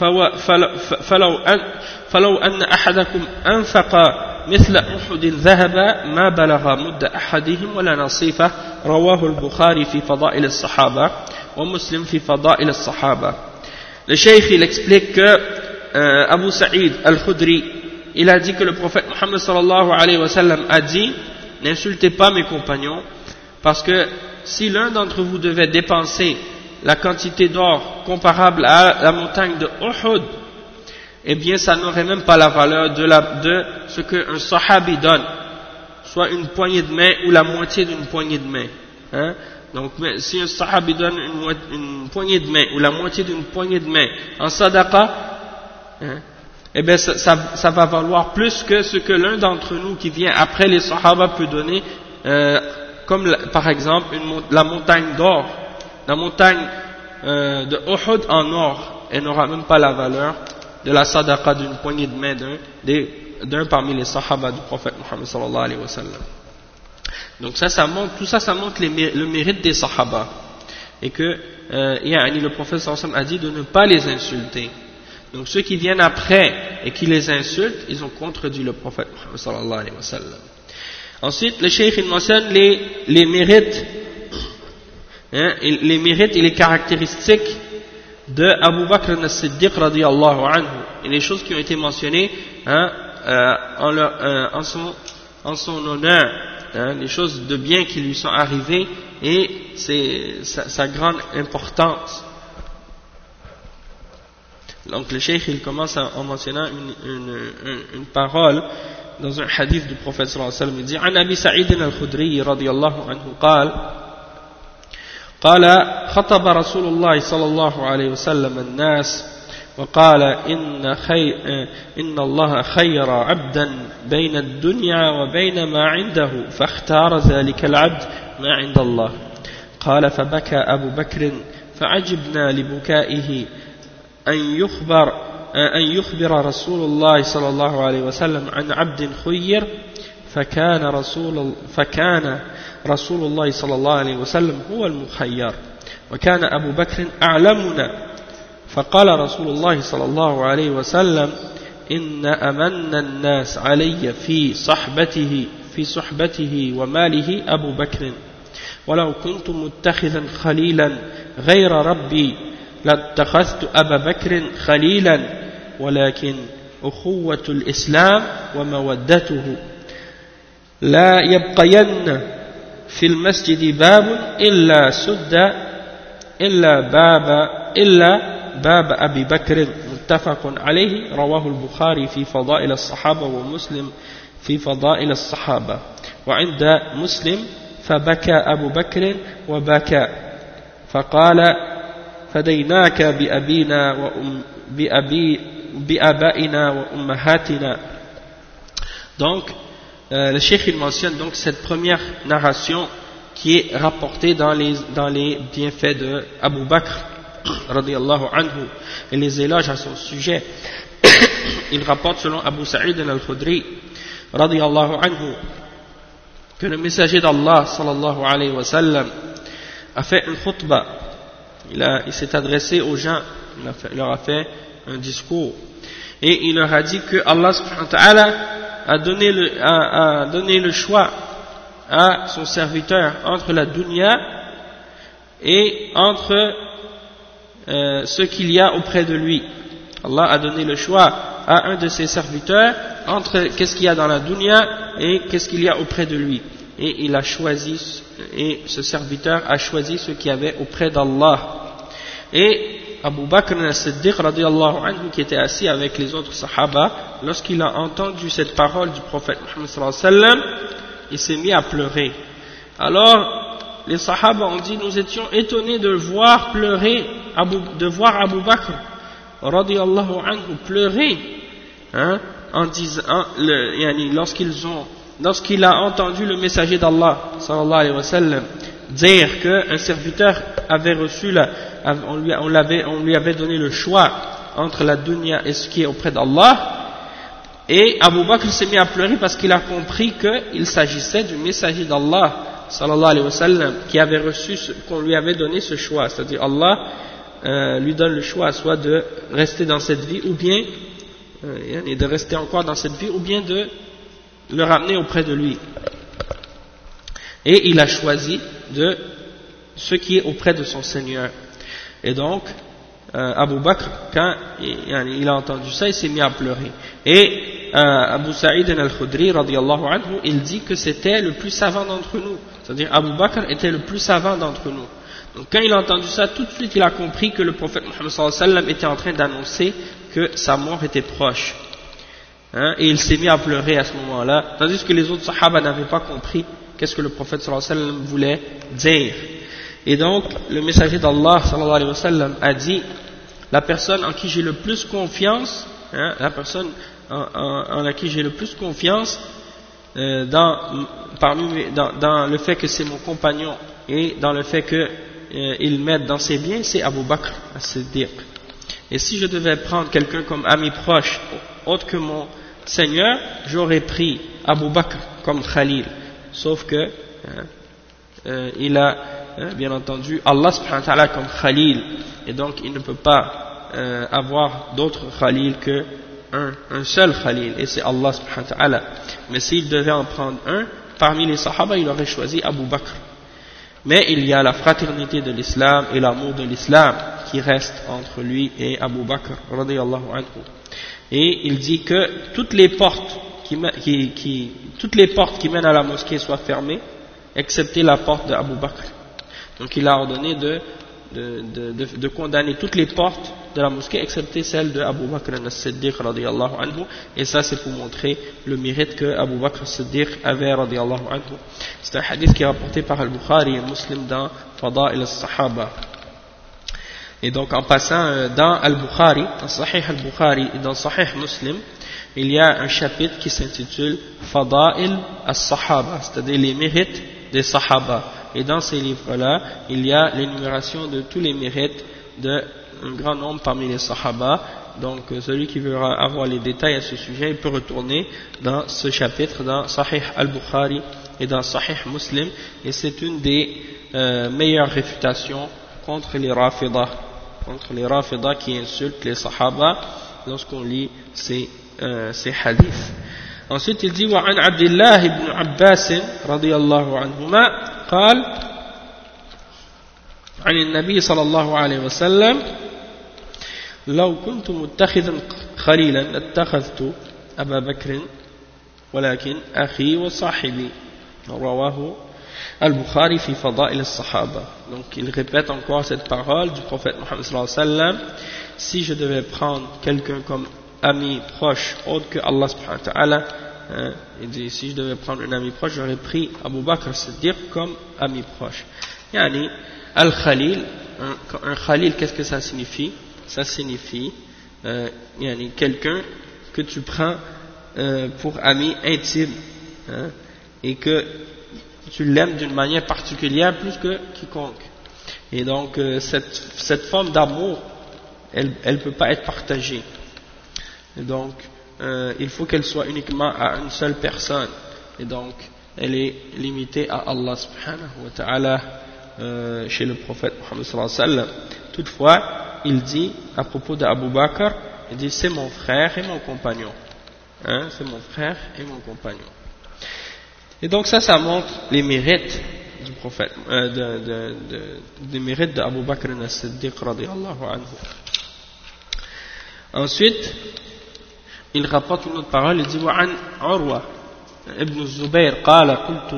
فلو أن أحدكم أنفق مثل أحد ذهب ما بلغ مد أحدهم ولا نصيفه رواه البخاري في فضائل الصحابة ومسلم في فضائل الصحابة. Le cheikh il explique que Abu Sa'id al-Khudri il a dit que le prophète Mohammed sallallahu alayhi wa sallam a dit n'insultez pas mes compagnons, parce que si l'un d'entre vous devait dépenser la quantité d'or comparable à la montagne de Uhud, eh bien ça n'aurait même pas la valeur de ce qu'un sahabi donne, soit une poignée de main ou la moitié d'une poignée de main. Donc si un sahabi donne une poignée de main ou la moitié d'une poignée de main en sadaqa, eh bien ça va valoir plus que ce que l'un d'entre nous qui vient après les sahaba peut donner, comme par exemple la montagne d'or, la montagne de Uhud en or, elle n'aura même pas la valeur de la sadaqa d'une poignée de main d'un parmi les sahaba du prophète Muhammad sallallahu alayhi wa sallam. Donc tout ça montre le mérite des sahaba, et que le prophète sallallahu alayhi wa sallam a dit de ne pas les insulter. Donc ceux qui viennent après et qui les insultent, ils ont contredit le prophète Muhammad sallallahu alayhi wa sallam. Ensuite, le cheikh il mentionne les mérites, les mérites et les caractéristiques de Abu Bakr as-Siddiq radiyallahu anhu, et les choses qui ont été mentionnées en son honneur, les choses de bien qui lui sont arrivées et sa grande importance. Donc le cheikh il commence en mentionnant une parole dans un hadith du prophète sallallahu alayhi wa sallam. Il dit عن أبي سعيد الخدري رضي الله عنه قال خطب رسول الله صلى الله عليه وسلم الناس وقال إن الله خير عبدا بين الدنيا وبين ما عنده فاختار ذلك العبد ما عند الله. قال فبكى أبو بكر فعجبنا لبكائه أن يخبر رسول الله صلى الله عليه وسلم عن عبد خير فكان رسول الله صلى الله عليه وسلم هو المخير وكان أبو بكر أعلمنا. فقال رسول الله صلى الله عليه وسلم إن أمن الناس علي في صحبته وماله أبو بكر ولو كنت متخذا خليلا غير ربي لاتخذت أبا بكر خليلا ولكن أخوة الإسلام ومودته لا يبقين في المسجد باب إلا باب أبي بكر متفق عليه رواه البخاري في فضائل الصحابة ومسلم في فضائل الصحابة وعند مسلم فبكى أبو بكر وبكى فقال فديناك بأبائنا وأمهاتنا. Donc le cheikh il mentionne donc cette première narration qui est rapportée dans les bienfaits de Abu Bakr radiyallahu anhu et les éloges à son sujet. Il rapporte selon Abu Sa'id al-Khudri radiyallahu anhu que le messager d'Allah sallallahu alayhi wa sallam a fait une khutbah. Il s'est adressé aux gens, il leur a fait un discours et il leur a dit que Allah subhanahu wa ta'ala a donné le choix à son serviteur entre la dunya et entre ce qu'il y a auprès de lui. Allah a donné le choix à un de ses serviteurs entre qu'est-ce qu'il y a dans la dunya et qu'est-ce qu'il y a auprès de lui. Et il a choisi, et ce serviteur a choisi ce qu'il y avait auprès d'Allah. Et Abu Bakr al-Siddiq radiyallahu anhu, qui était assis avec les autres sahaba, lorsqu'il a entendu cette parole du prophète Muhammad sallallahu alayhi wa sallam, il s'est mis à pleurer. Alors les sahaba ont dit, nous étions étonnés de voir pleurer, de voir Abu Bakr radiyallahu anhu pleurer, en disant, lorsqu'il a entendu le messager d'Allah sallallahu alayhi wa sallam dire qu'un serviteur avait reçu on lui avait donné le choix entre la dunya et ce qui est auprès d'Allah, et Abu Bakr s'est mis à pleurer parce qu'il a compris qu'il s'agissait du messager d'Allah sallallahu alayhi wa sallam qui avait reçu qu'on lui avait donné ce choix, c'est-à-dire Allah lui donne le choix soit de rester dans cette vie ou bien de rester encore dans cette vie ou bien de le ramener auprès de lui. Et il a choisi de ce qui est auprès de son Seigneur. Et donc Abu Bakr, quand il a entendu ça, il s'est mis à pleurer. Et Abu Sa'id al-Khudri radiyallahu anhu, il dit que c'était le plus savant d'entre nous, c'est-à-dire Abu Bakr était le plus savant d'entre nous. Donc quand il a entendu ça, tout de suite il a compris que le prophète Muhammad sallallahu alayhi wa sallam était en train d'annoncer que sa mort était proche. Et il s'est mis à pleurer à ce moment-là, tandis que les autres sahaba n'avaient pas compris qu'est-ce que le prophète sallallahu alayhi wa sallam voulait dire. Et donc le messager d'Allah sallallahu alayhi wa sallam a dit, la personne en qui j'ai le plus confiance, la personne en laquelle j'ai le plus confiance dans le fait que c'est mon compagnon et dans le fait qu'il m'aide dans ses biens, c'est Abu Bakr as-Siddiq. Et si je devais prendre quelqu'un comme ami proche autre que mon Seigneur, j'aurais pris Abu Bakr comme Khalil, sauf que il a bien entendu Allah subhanahu wa ta'ala comme Khalil, et donc il ne peut pas avoir d'autre Khalil que un seul Khalil, et c'est Allah subhanahu wa ta'ala. Mais s'il devait en prendre un parmi les Sahaba, il aurait choisi Abu Bakr. Mais il y a la fraternité de l'islam et l'amour de l'islam qui reste entre lui et Abu Bakr radiyallahu anhu. Et il dit que toutes les portes qui mènent à la mosquée soient fermées, excepté la porte d'Abu Bakr. Donc il a ordonné de condamner toutes les portes de la mosquée excepté celle de Abu Bakr as-Siddiq radiyallahu anhu, et ça c'est pour montrer le mérite que Abu Bakr as-Siddiq avait radiyallahu anhu. C'est un hadith qui est rapporté par Al-Bukhari et Muslim dans Fada'il al-Sahaba. Et donc en passant dans Al-Bukhari, dans Sahih Al-Bukhari et dans Sahih Muslim, il y a un chapitre qui s'intitule Fada'il al-Sahaba, c'est-à-dire les mérites des Sahaba. Et dans ces livres-là, il y a l'énumération de tous les mérites d'un grand nombre parmi les Sahaba. Donc celui qui veut avoir les détails à ce sujet, il peut retourner dans ce chapitre, dans Sahih Al-Bukhari et dans Sahih Muslim. Et c'est une des meilleures réfutations contre les Rafidah qui insultent les Sahaba lorsqu'on lit ces hadiths. Ensuite il dit وعن عبد الله بن عباس رضي الله عنهما قال عن النبي صلى الله عليه وسلم لو كنت متخذا خليلا لاتخذت أبا بكر ولكن أخي وصاحبي رواه Al-Bukhari fi Fada'il al-Sahaba. Donc il répète encore cette parole du prophète Mohammed sallallahu alayhi wa sallam: si je devais prendre quelqu'un comme ami proche autre que Allah subhanahu wa ta'ala, il dit si je devais prendre un ami proche, j'aurais pris Abu Bakr as-Siddiq comme ami proche. Yani al-Khalil, un Khalil, qu'est-ce que ça signifie? Ça signifie yani quelqu'un que tu prends pour ami intime, et que tu l'aimes d'une manière particulière plus que quiconque. Et donc cette forme d'amour, elle ne peut pas être partagée. Et donc il faut qu'elle soit uniquement à une seule personne. Et donc elle est limitée à Allah subhanahu wa ta'ala chez le prophète Muhammad sallallahu alayhi wa sallam. Toutefois, il dit à propos d'Abu Bakr, il dit c'est mon frère et mon compagnon. C'est mon frère et mon compagnon. Et donc ça montre les mérites du prophète, des mérites d'Abu Bakr as-Siddiq radiyallahu anhu. Ensuite, il rapporte une autre parole, il dit وعن عروة ابن الزبير قال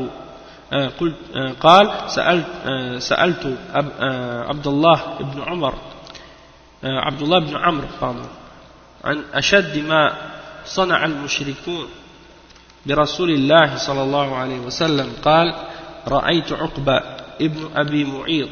سألت عبد الله بن عمرو عن أشد ما صنع المشركون برسول الله صلى الله عليه وسلم قال رأيت عقبة ابن أبي معيط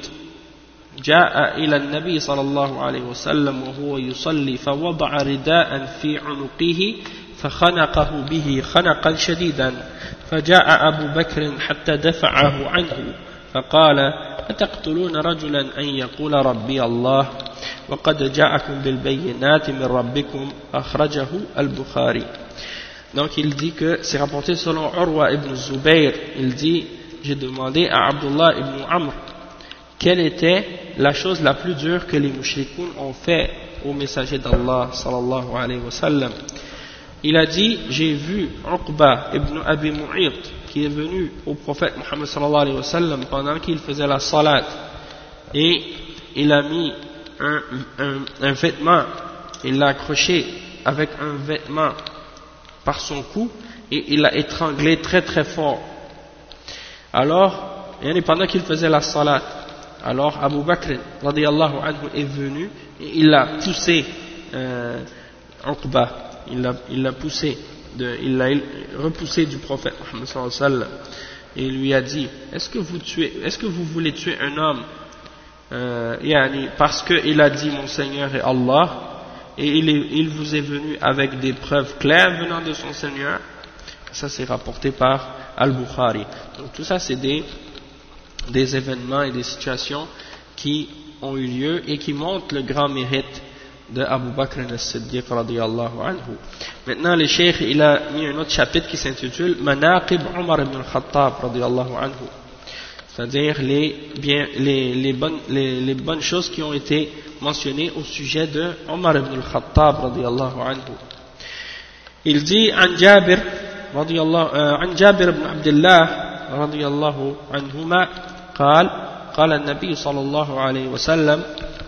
جاء إلى النبي صلى الله عليه وسلم وهو يصلي فوضع رداء في عنقه فخنقه به خنقا شديدا فجاء أبو بكر حتى دفعه عنه فقال أتقتلون رجلا أن يقول ربي الله وقد جاءكم بالبينات من ربكم أخرجه البخاري. Donc il dit que c'est rapporté selon Urwa ibn Zubayr, il dit j'ai demandé à Abdullah ibn Amr quelle était la chose la plus dure que les mushrikoun ont fait au messager d'Allah sallallahu alayhi wa sallam. Il a dit j'ai vu Uqba ibn Abi Mu'ayt qui est venu au prophète Muhammad sallallahu alayhi wa sallam pendant qu'il faisait la salat, et il a mis un vêtement, il l'a accroché avec un vêtement par son cou et il l'a étranglé très très fort. Alors, pendant qu'il faisait la salat, alors Abu Bakr radiyallahu anhu est venu et il a poussé Uqba, il l'a poussé, il l'a repoussé du prophète Muhammad sallallahu alayhi wa sallam, et il lui a dit est-ce que vous voulez tuer un homme parce qu'il a dit mon Seigneur est Allah, et il vous est venu avec des preuves claires venant de son Seigneur. Ça c'est rapporté par Al-Bukhari. Donc tout ça c'est des événements et des situations qui ont eu lieu et qui montrent le grand mérite de Abu Bakr as-Siddiq radiyallahu anhu. Maintenant le cheikh il a mis un autre chapitre qui s'intitule Manaqib Umar ibn al-Khattab radiyallahu anhu, c'est-à-dire les bonnes choses qui ont été mentionnées au sujet de Omar ibn al-Khattab radiyallahu anhu. Il dit عن جابر بن عبد الله رضي الله عنهما قال النبي صلى الله عليه وسلم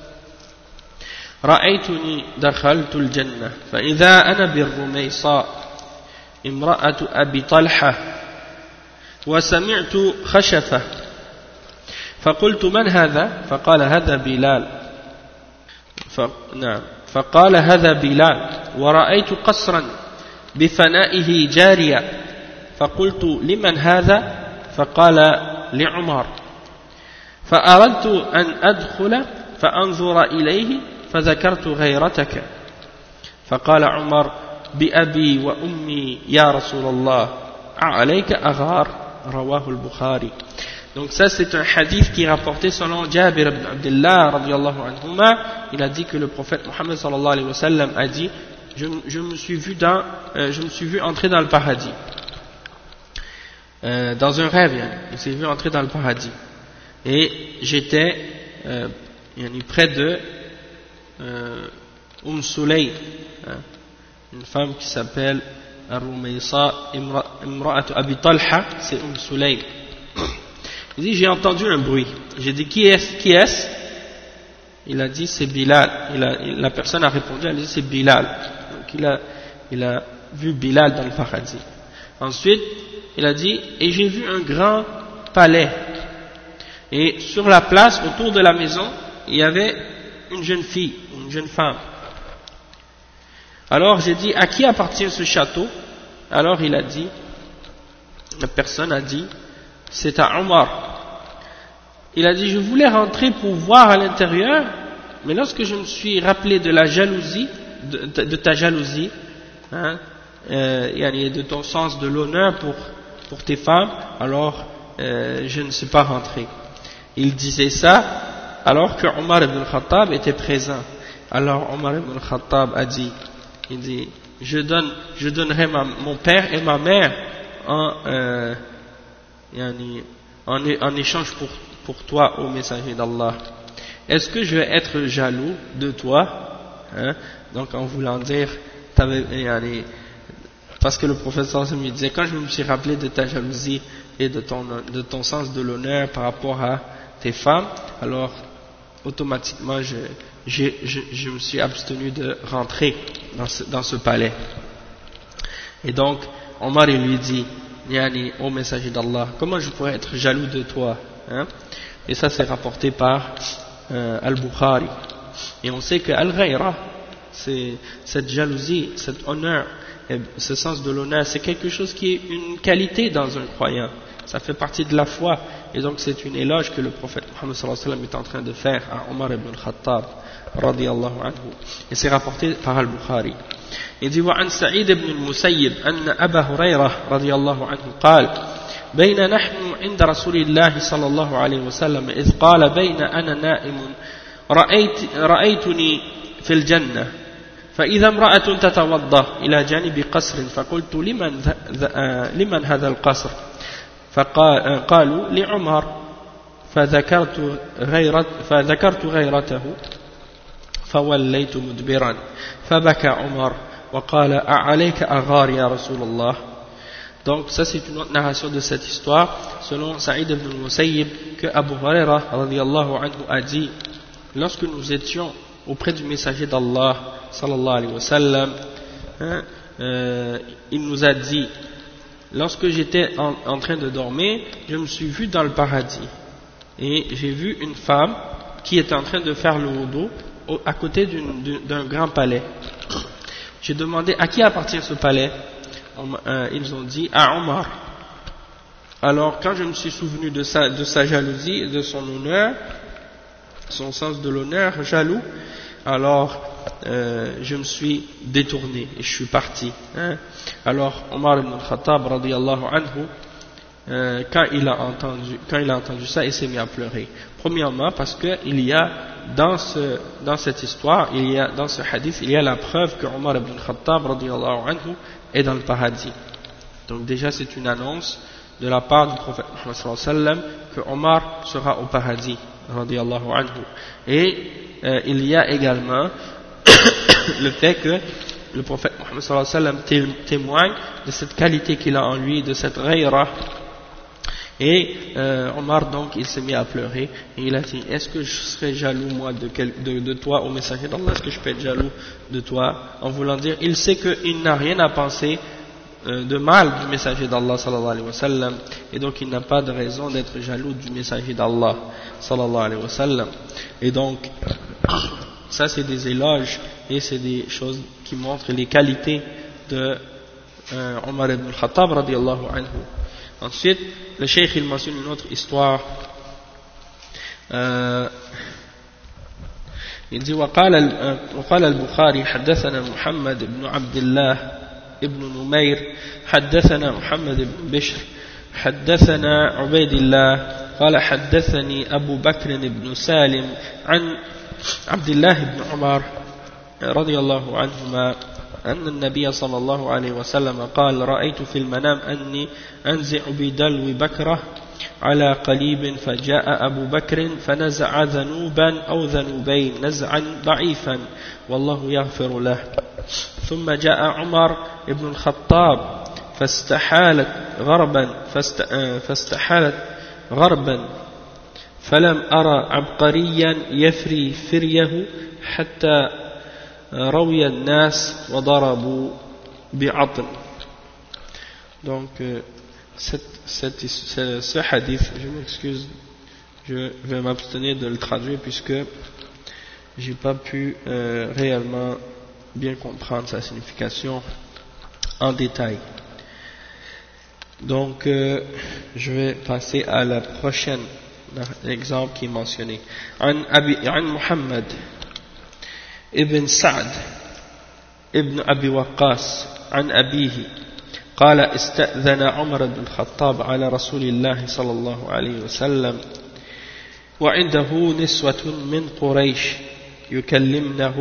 رأيتني دخلت الجنة فإذا أنا بالرميصاء امرأة أبي طلحة وسمعت خشفة فقلت من هذا فقال هذا بلال نعم فقال هذا بلال ورأيت قصرا بفنائه جارية فقلت لمن هذا فقال لعمر فأردت أن أدخل فأنظر إليه فذكرت غيرتك فقال عمر بأبي وأمي يا رسول الله عليك أغار رواه البخاري. Donc ça c'est un hadith qui est rapporté selon Jabir ibn Abdullah radiyallahu anhuma. Il a dit que le prophète Mohammed sallallahu alayhi wa sallam a dit je me suis vu entrer dans le paradis dans un rêve, il s'est vu entrer dans le paradis et j'étais près de Sulaym, une femme qui s'appelle Ar-Rumaysa Imra'atu Abi Talha, c'est Sulaym. Il dit j'ai entendu un bruit, j'ai dit qui est-ce? Il a dit c'est Bilal. La personne a répondu, elle a dit c'est Bilal. Donc il a vu Bilal dans le paradis. Ensuite il a dit et j'ai vu un grand palais et sur la place autour de la maison il y avait une jeune fille, une jeune femme. Alors j'ai dit à qui appartient ce château? Alors il a dit, la personne a dit c'est à Omar. Il a dit je voulais rentrer pour voir à l'intérieur, mais lorsque je me suis rappelé de la jalousie, de ta jalousie, de ton sens de l'honneur pour tes femmes, alors je ne suis pas rentré. Il disait ça alors que Omar ibn Khattab était présent. Alors Omar ibn Khattab a dit, il dit je donnerai mon père et ma mère en échange pour toi, ô messager d'Allah. Est-ce que je vais être jaloux de toi? Donc en voulant dire, parce que le prophète sallallahu alayhi wa sallam disait, quand je me suis rappelé de ta jalousie et de ton sens de l'honneur par rapport à tes femmes, alors automatiquement je me suis abstenu de rentrer dans ce palais. Et donc Omar il lui dit, ô messager d'Allah, comment je pourrais être jaloux de toi? Et ça c'est rapporté par Al-Bukhari. Et on sait que Al-Ghayra, c'est cette jalousie, cet honneur, ce sens de l'honneur, c'est quelque chose qui est une qualité dans un croyant. Ça fait partie de la foi. Et donc c'est une éloge que le prophète Muhammad sallallahu alayhi wa sallam est en train de faire à Omar ibn Khattab radiyallahu anhu. Et c'est rapporté par Al-Bukhari. Il dit وعن سعيد بن المسيب أن أبا هريرة رضي الله عنه قال بين نحن عند رسول الله صلى الله عليه وسلم إذ قال بين أنا نائم رأيتني في الجنة فإذا امرأة تتوضأ إلى جانب قصر فقلت لمن هذا القصر فقالوا لعمر فذكرت غيرته فوليت مدبرا فبكى عمر وقال أعليك أغار يا رسول الله. Donc ça c'est une autre narration de cette histoire selon Saïd ibn al-Musayyib que Abu Huraira radiyallahu anhu a dit lorsque nous étions auprès du messager d'Allah sallallahu alayhi wa sallam, il nous a dit lorsque j'étais en train de dormir, je me suis vu dans le paradis et j'ai vu une femme qui était en train de faire le wudu à côté d'un grand palais. J'ai demandé à qui appartient ce palais? Ils ont dit à Omar. Alors quand je me suis souvenu de sa jalousie et de son honneur, son sens de l'honneur, jaloux, alors je me suis détourné et je suis parti. Alors Omar ibn Khattab radiyallahu anhu, quand il a entendu ça, il s'est mis à pleurer. Premièrement parce que il y a dans cette histoire, dans ce hadith, il y a la preuve que Omar ibn Khattab radiyallahu anhu est dans le paradis. Donc déjà c'est une annonce de la part du prophète Muhammad sallallahu alayhi wa sallam que Omar sera au paradis radiyallahu anhu. Et il y a également le fait que le prophète Muhammad sallallahu alayhi wa sallam témoigne de cette qualité qu'il a en lui, de cette ghayra. Et Omar donc il s'est mis à pleurer et il a dit est-ce que je serais jaloux moi de toi au messager d'Allah, est-ce que je peux être jaloux de toi, en voulant dire il sait qu'il n'a rien à penser de mal du messager d'Allah sallallahu alayhi wa sallam, et donc il n'a pas de raison d'être jaloux du messager d'Allah sallallahu alayhi wa sallam. Et donc ça c'est des éloges et c'est des choses qui montrent les qualités de Omar ibn al-Khattab radiyallahu anhu. Ensuite le cheikh il mentionne une autre histoire. Il dit وقال البخاري حدثنا محمد بن عبد الله ابن نمير حدثنا محمد بن بشر حدثنا عبيد الله قال حدثني أبو بكر بن سالم عن عبد الله بن عمر رضي الله عنهما أن النبي صلى الله عليه وسلم قال رأيت في المنام أني أنزع بدلو بكرة على قليب فجاء أبو بكر فنزع ذنوبا أو ذنوبين نزعا ضعيفا والله يغفر له ثم جاء عمر بن الخطاب فاستحالت غربا فلم أرى عبقريا يفري فريه حتى روي الناس وضربوا بعطن. Donc ce hadith, je m'excuse, je vais m'abstenir de le traduire puisque j'ai pas pu réellement bien comprendre sa signification en détail. Donc je vais passer à la prochaine exemple qui est mentionné. عن محمد ابن سعد ابن أبي وقاص عن أبيه قال استأذن عمر بن الخطاب على رسول الله صلى الله عليه وسلم وعنده نسوة من قريش يكلمنه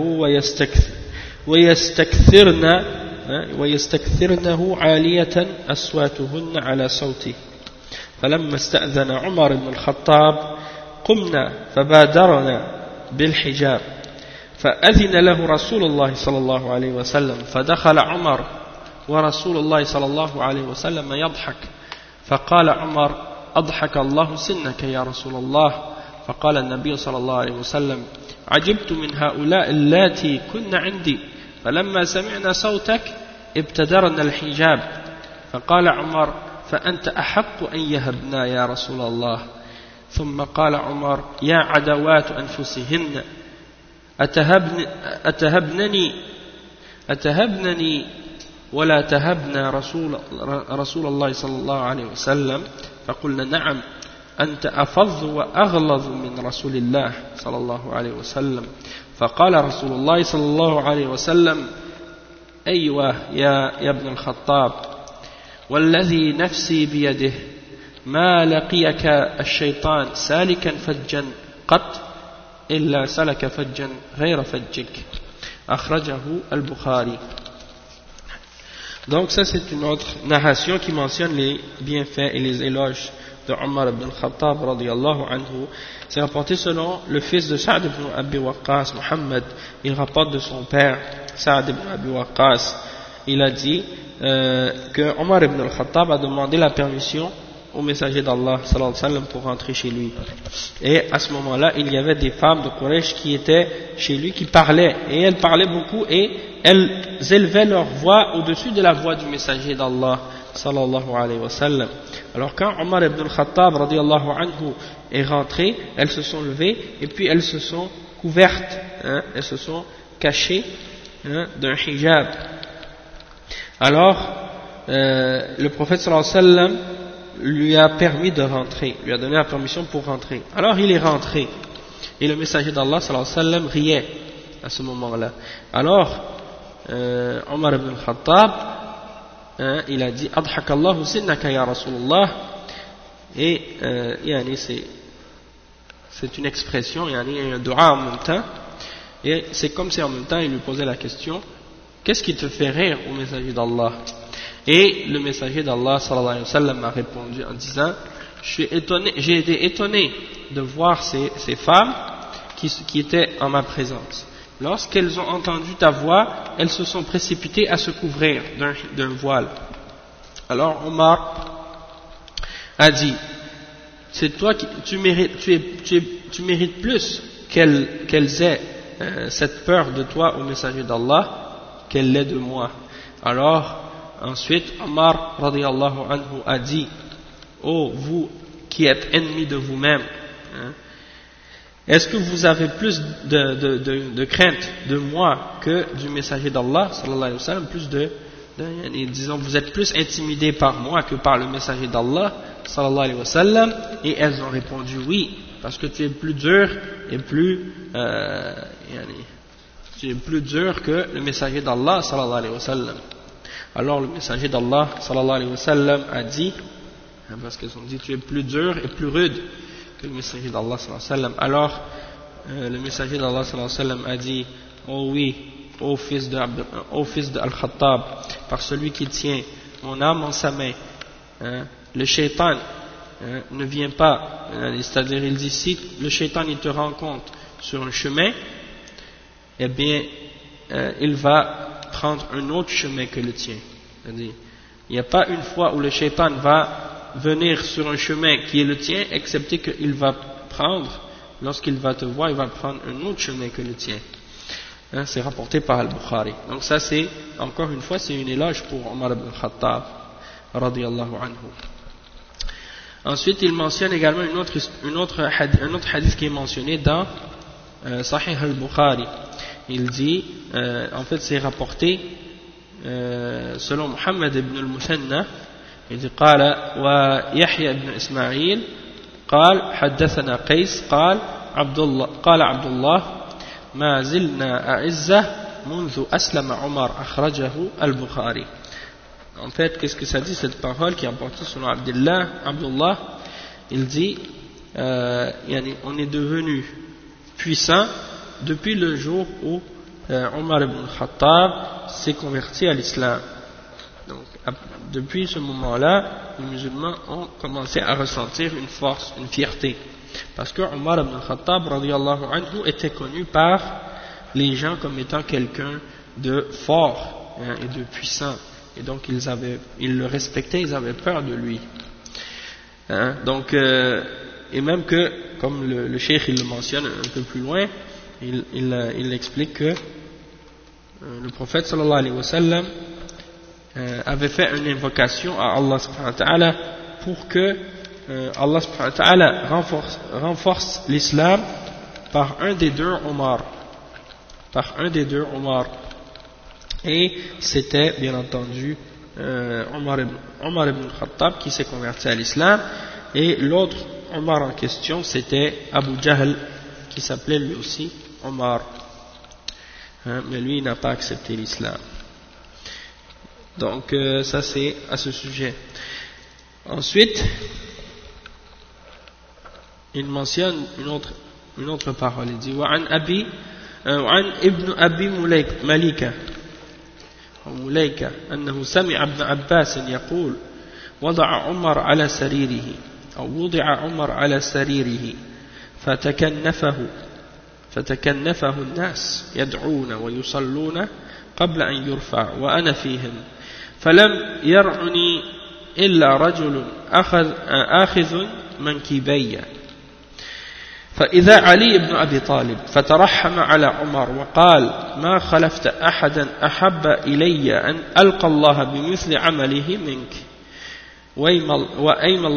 ويستكثرنه عالية أصواتهن على صوته فلما استأذن عمر بن الخطاب قمنا فبادرنا بالحجاب فأذن له رسول الله صلى الله عليه وسلم فدخل عمر ورسول الله صلى الله عليه وسلم يضحك فقال عمر أضحك الله سنك يا رسول الله فقال النبي صلى الله عليه وسلم عجبت من هؤلاء اللاتي كن عندي فلما سمعنا صوتك ابتدرنا الحجاب فقال عمر فأنت أحق أن يهبنا يا رسول الله ثم قال عمر يا عدوات أنفسهن أتهبنني ولا تهبنا رسول الله صلى الله عليه وسلم فقلنا نعم أنت أفظ وأغلظ من رسول الله صلى الله عليه وسلم فقال رسول الله صلى الله عليه وسلم أيوة يا ابن الخطاب والذي نفسي بيده ما لقيك الشيطان سالكا فجا قط إلا سلك فجا غير فجك أخرجه البخاري. Donc ça c'est une autre narration qui mentionne les bienfaits et les éloges de Omar ibn al-Khattab radiyallahu anhu. C'est rapporté selon le fils de Sa'd ibn Abi Waqqas, Muhammad. Il rapporte de son père Sa'd ibn Abi Waqqas. Il a dit que Omar ibn al-Khattab a demandé la permission au messager d'Allah sallallahu alayhi wa sallam pour rentrer chez lui. Et à ce moment-là, il y avait des femmes de Quraysh qui étaient chez lui, qui parlaient, et elles parlaient beaucoup, et elles élevaient leur voix au-dessus de la voix du messager d'Allah sallallahu alayhi wa sallam. Alors quand Omar ibn al-Khattab radiyallahu anhu est rentré, elles se sont levées, et puis elles se sont couvertes, elles se sont cachées d'un hijab. Alors, le prophète sallallahu alayhi wa sallam lui a permis de rentrer, lui a donné la permission pour rentrer. Alors il est rentré, et le messager d'Allah sallallahu alayhi wa sallam riait à ce moment-là. Alors Omar ibn al-Khattab il a dit adhakallahu sinnaka ya Rasulullah, et c'est une expression, un dua en même temps, et c'est comme si en même temps il lui posait la question, qu'est-ce qui te fait rire au messager d'Allah? Et le messager d'Allah sallallahu alayhi wa sallam a répondu en disant, j'ai été étonné de voir ces femmes qui étaient en ma présence. Lorsqu'elles ont entendu ta voix, elles se sont précipitées à se couvrir d'un voile. Alors Omar a dit, c'est toi qui tu mérites plus qu'elles aient cette peur de toi au messager d'Allah qu'elle l'ait de moi. Alors ensuite Omar radiyallahu anhu a dit: oh vous qui êtes ennemis de vous-même, hein, est-ce que vous avez plus de crainte de moi que du messager d'Allah sallallahu alayhi wa sallam, disons vous êtes plus intimidés par moi que par le messager d'Allah sallallahu alayhi wa sallam? Et elles ont répondu oui, parce que tu es plus dur et tu es plus dur que le messager d'Allah sallallahu alayhi wa sallam. Alors le messager d'Allah sallallahu alayhi wa sallam a dit, parce qu'ils ont dit tu es plus dur et plus rude que le messager d'Allah sallallahu alayhi wa sallam. Alors le messager d'Allah sallallahu alayhi wa sallam a dit: oh oui, ô fils de Al-Khattab, par celui qui tient mon âme en sa main, hein, le shaitan ne vient pas, c'est-à-dire il dit si le shaitan il te rencontre sur un chemin, eh bien il va prendre un autre chemin que le tien. C'est-à-dire, il n'y a pas une fois où le shaitan va venir sur un chemin qui est le tien, excepté qu'il va prendre, lorsqu'il va te voir, il va prendre un autre chemin que le tien. Hein, c'est rapporté par Al-Bukhari. Donc ça c'est, encore une fois, c'est une éloge pour Omar ibn Khattab radiyallahu anhu. Ensuite il mentionne également un autre hadith qui est mentionné dans Sahih al-Bukhari. Il dit, en fait c'est rapporté selon Muhammad ibn al-Musanna, il dit قال ويحيى بن إسماعيل قال حدثنا قيس قال عبد الله ما زلنا أعزة منذ أسلم عمر أخرجه البخاري. En fait, qu'est-ce que ça dit cette parole qui est apportée selon Abdullah? Il dit on est devenu puissant depuis le jour où Omar ibn Khattab s'est converti à l'islam. Donc depuis ce moment-là, les musulmans ont commencé à ressentir une force, une fierté, parce que Omar ibn Khattab radiyallahu anhu était connu par les gens comme étant quelqu'un de fort et de puissant, et donc ils le respectaient, ils avaient peur de lui. Donc et même que, comme le cheikh il le mentionne un peu plus loin, il explique que le prophète sallallahu alayhi wa sallam avait fait une invocation à Allah subhanahu wa ta'ala pour que Allah subhanahu wa ta'ala renforce l'islam par un des deux Omar, et c'était bien entendu Omar ibn Khattab qui s'est converti à l'islam, et l'autre Omar en question c'était Abu Jahl qui s'appelait lui aussi Omar, mais lui il n'a pas accepté l'islam. Donc ça c'est à ce sujet. Ensuite il mentionne une autre parole. Il dit وعن ابن أبي مليكة أنه سمع ابن عباس يقول وضع عمر على سريره فتكنفه الناس يدعون ويصلون قبل أن يرفع وأنا فيهم فلم يرعني إلا رجل آخذ منكبي فإذا علي بن أبي طالب فترحم على عمر وقال ما خلفت أحدا أحب إلي أن ألقى الله بمثل عمله منك وأيم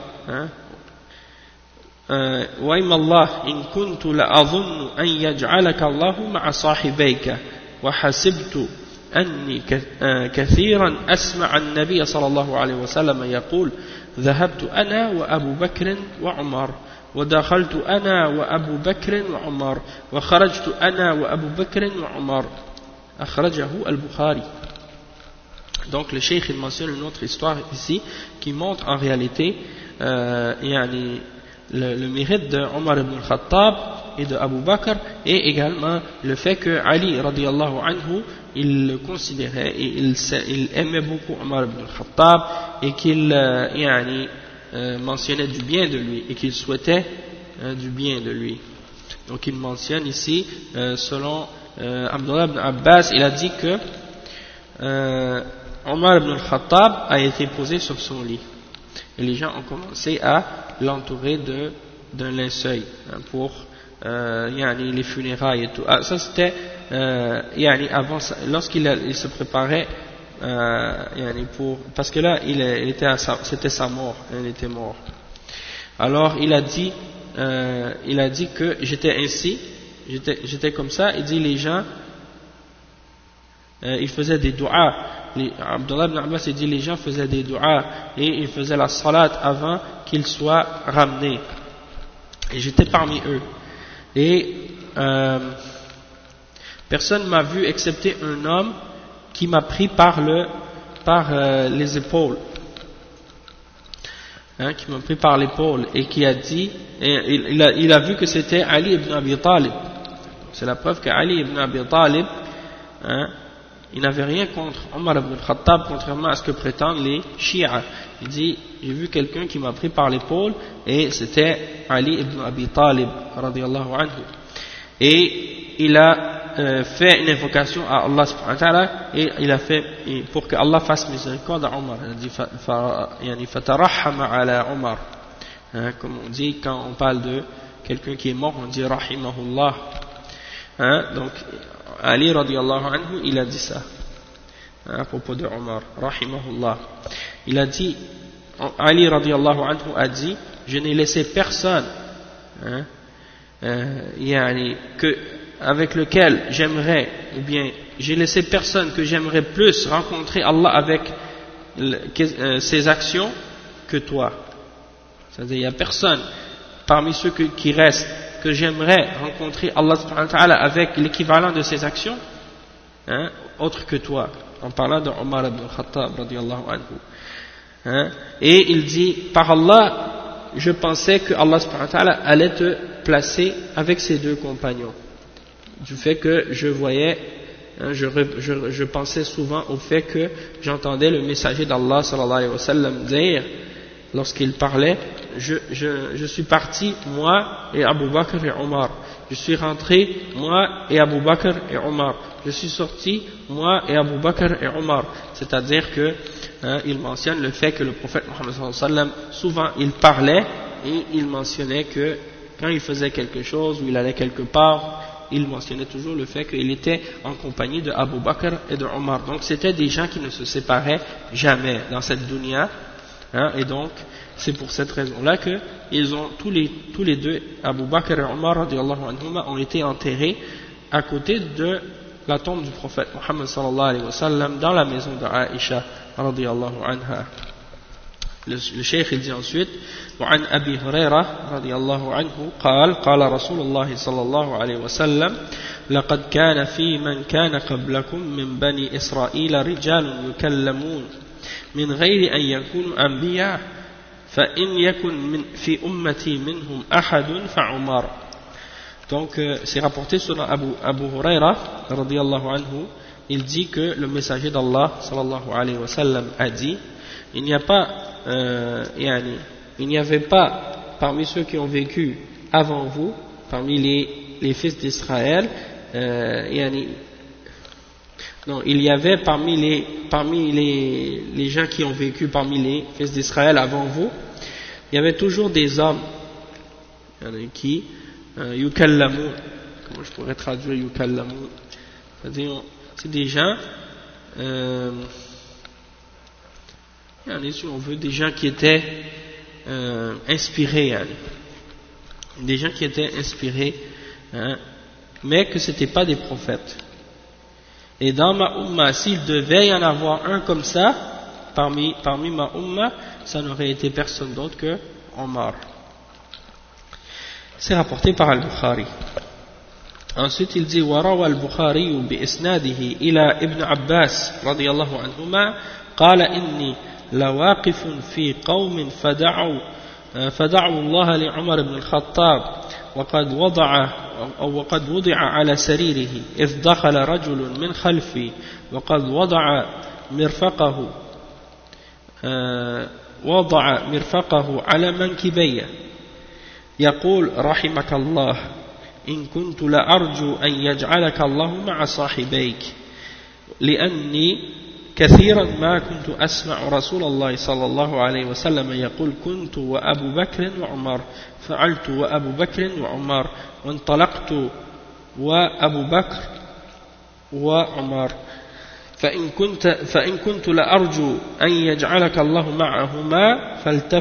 الله إن كنت لأظن أن يجعلك الله مع صاحبيك وحسبت أني كثيرا أسمع النبي صلى الله عليه وسلم يقول ذهبت أنا وأبو بكر وعمر ودخلت أنا وأبو بكر وعمر وخرجت أنا وأبو بكر وعمر أخرجه البخاري. Donc le cheikh il mentionne une autre histoire ici qui montre en réalité le mérite de Omar ibn Khattab et de Abu Bakr, et également le fait que Ali radiyallahu anhu il le considérait et il aimait beaucoup Omar ibn Khattab, et qu'il mentionnait du bien de lui et qu'il souhaitait du bien de lui. Donc il mentionne ici selon Abdullah ibn Abbas, il a dit que Omar ibn Khattab a été posé sur son lit et les gens ont commencé à l'entourer d'un linceul pour les funérailles et tout. Ça c'était avant, lorsqu'il se préparait parce que là c'était sa mort, il était mort. Alors il a dit que j'étais ainsi, j'étais comme ça. Il dit les gens ils faisaient des du'as. Abdullah ibn Abbas il dit les gens faisaient des du'as et ils faisaient la salat avant qu'ils soient ramenés. Et j'étais parmi eux. Et personne m'a vu excepté un homme qui m'a pris par les épaules. Qui m'a pris par l'épaule et qui a dit, et il a vu que c'était Ali ibn Abi Talib. C'est la preuve qu'Ali ibn Abi Talib, il n'avait rien contre Omar ibn Khattab, contrairement à ce que prétendent les Shia. Il dit, j'ai vu quelqu'un qui m'a pris par l'épaule et c'était Ali ibn Abi Talib radiyallahu anhu. Et il a fait une invocation à Allah subhanahu wa ta'ala et il a fait pour que Allah fasse miséricorde à Omar. Il a dit fatarahama ala Omar, comme on dit quand on parle de quelqu'un qui est mort, on dit rahimahullah. Donc Ali radiyallahu anhu il a dit ça à propos de Omar, rahimahullah. Il a dit, Ali radiyallahu anhu a dit, je n'ai laissé personne avec lequel j'aimerais, ou bien j'ai laissé personne que j'aimerais plus rencontrer Allah avec ses actions que toi. C'est-à-dire il n'y a personne parmi ceux qui restent que j'aimerais rencontrer Allah subhanahu wa ta'ala avec l'équivalent de ses actions, autre que toi, en parlant de Omar ibn Khattab radiyallahu anhu. Et il dit, par Allah, je pensais que Allah subhanahu wa ta'ala allait te placer avec ces deux compagnons. Du fait que je voyais, je pensais souvent au fait que j'entendais le messager d'Allah sallallahu alayhi wa sallam dire, lorsqu'il parlait, je suis parti, moi et Abu Bakr et Omar. Je suis rentré, moi et Abu Bakr et Omar. Je suis sorti, moi et Abu Bakr et Omar. C'est-à-dire que il mentionne le fait que le prophète Mohammed sallallahu alayhi wa sallam, souvent il parlait et il mentionnait que quand il faisait quelque chose ou il allait quelque part, il mentionnait toujours le fait qu'il était en compagnie de Abu Bakr et de Omar. Donc c'était des gens qui ne se séparaient jamais dans cette dunya. Et donc c'est pour cette raison-là que ils ont tous les deux, Abu Bakr et Omar radiyallahu anhuma, ont été enterrés à côté de la tombe du prophète Mohammed sallallahu alayhi wa sallam dans la maison de Aïcha radiyallahu anha. Le cheikh il dit ensuite, وعن أبي هريرة رضي الله عنه قال قال رسول الله صلى الله عليه وسلم لقد كان في من كان قبلكم من بني إسرائيل رجال يكلمون من غير أن يكونوا أنبياء فإن يكن في أمتي منهم أحد فعمر. Donc c'est rapporté selon Abu Huraira radiyallahu anhu, il dit que le messager d'Allah sallallahu alayhi wa sallam a dit, il n'y avait pas parmi ceux qui ont vécu avant vous, parmi les fils d'Israël, non, il y avait parmi les gens qui ont vécu parmi les fils d'Israël avant vous, il y avait toujours des hommes qui yukallamun, comment je pourrais traduire yukallamun, c'est-à-dire c'est des gens si on veut, des gens qui étaient inspirés, des gens qui étaient inspirés, mais que ce n'étaient pas des prophètes. Et dans ma umma, s'il devait y en avoir un comme ça, parmi ma umma, ça n'aurait été personne d'autre que Omar. C'est rapporté par Al-Bukhari. Ensuite il dit وروى البخاري بإسناده إلى ابن عباس رضي الله عنهما قال إني لواقف في قوم فدعوا الله لعمر بن الخطاب وقد وضع على سريره إذ دخل رجل من خلفي وقد وضع مرفقه على منكبي يقول رحمك الله إن كنت لأرجو أن يجعلك الله مع صاحبيك لأني كثيرا ما كنت أسمع رسول الله صلى الله عليه وسلم يقول كنت وأبو بكر وعمر فعلت وأبو بكر وعمر وانطلقت وأبو بكر وعمر فإن كنت لأرجو أن يجعلك الله معهما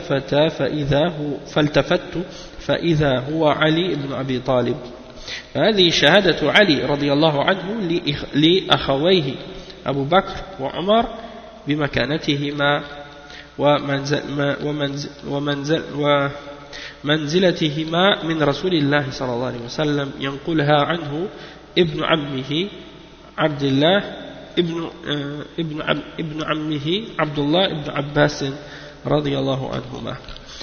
فالتفت فإذا هو علي بن أبي طالب. هذه شهادة علي رضي الله عنه لأخويه أبو بكر وعمر بمكانتهما ومنزلتهما من رسول الله صلى الله عليه وسلم، ينقلها عنه ابن عمه عبد الله ابن عمه عبد الله بن عباس رضي الله عنهما.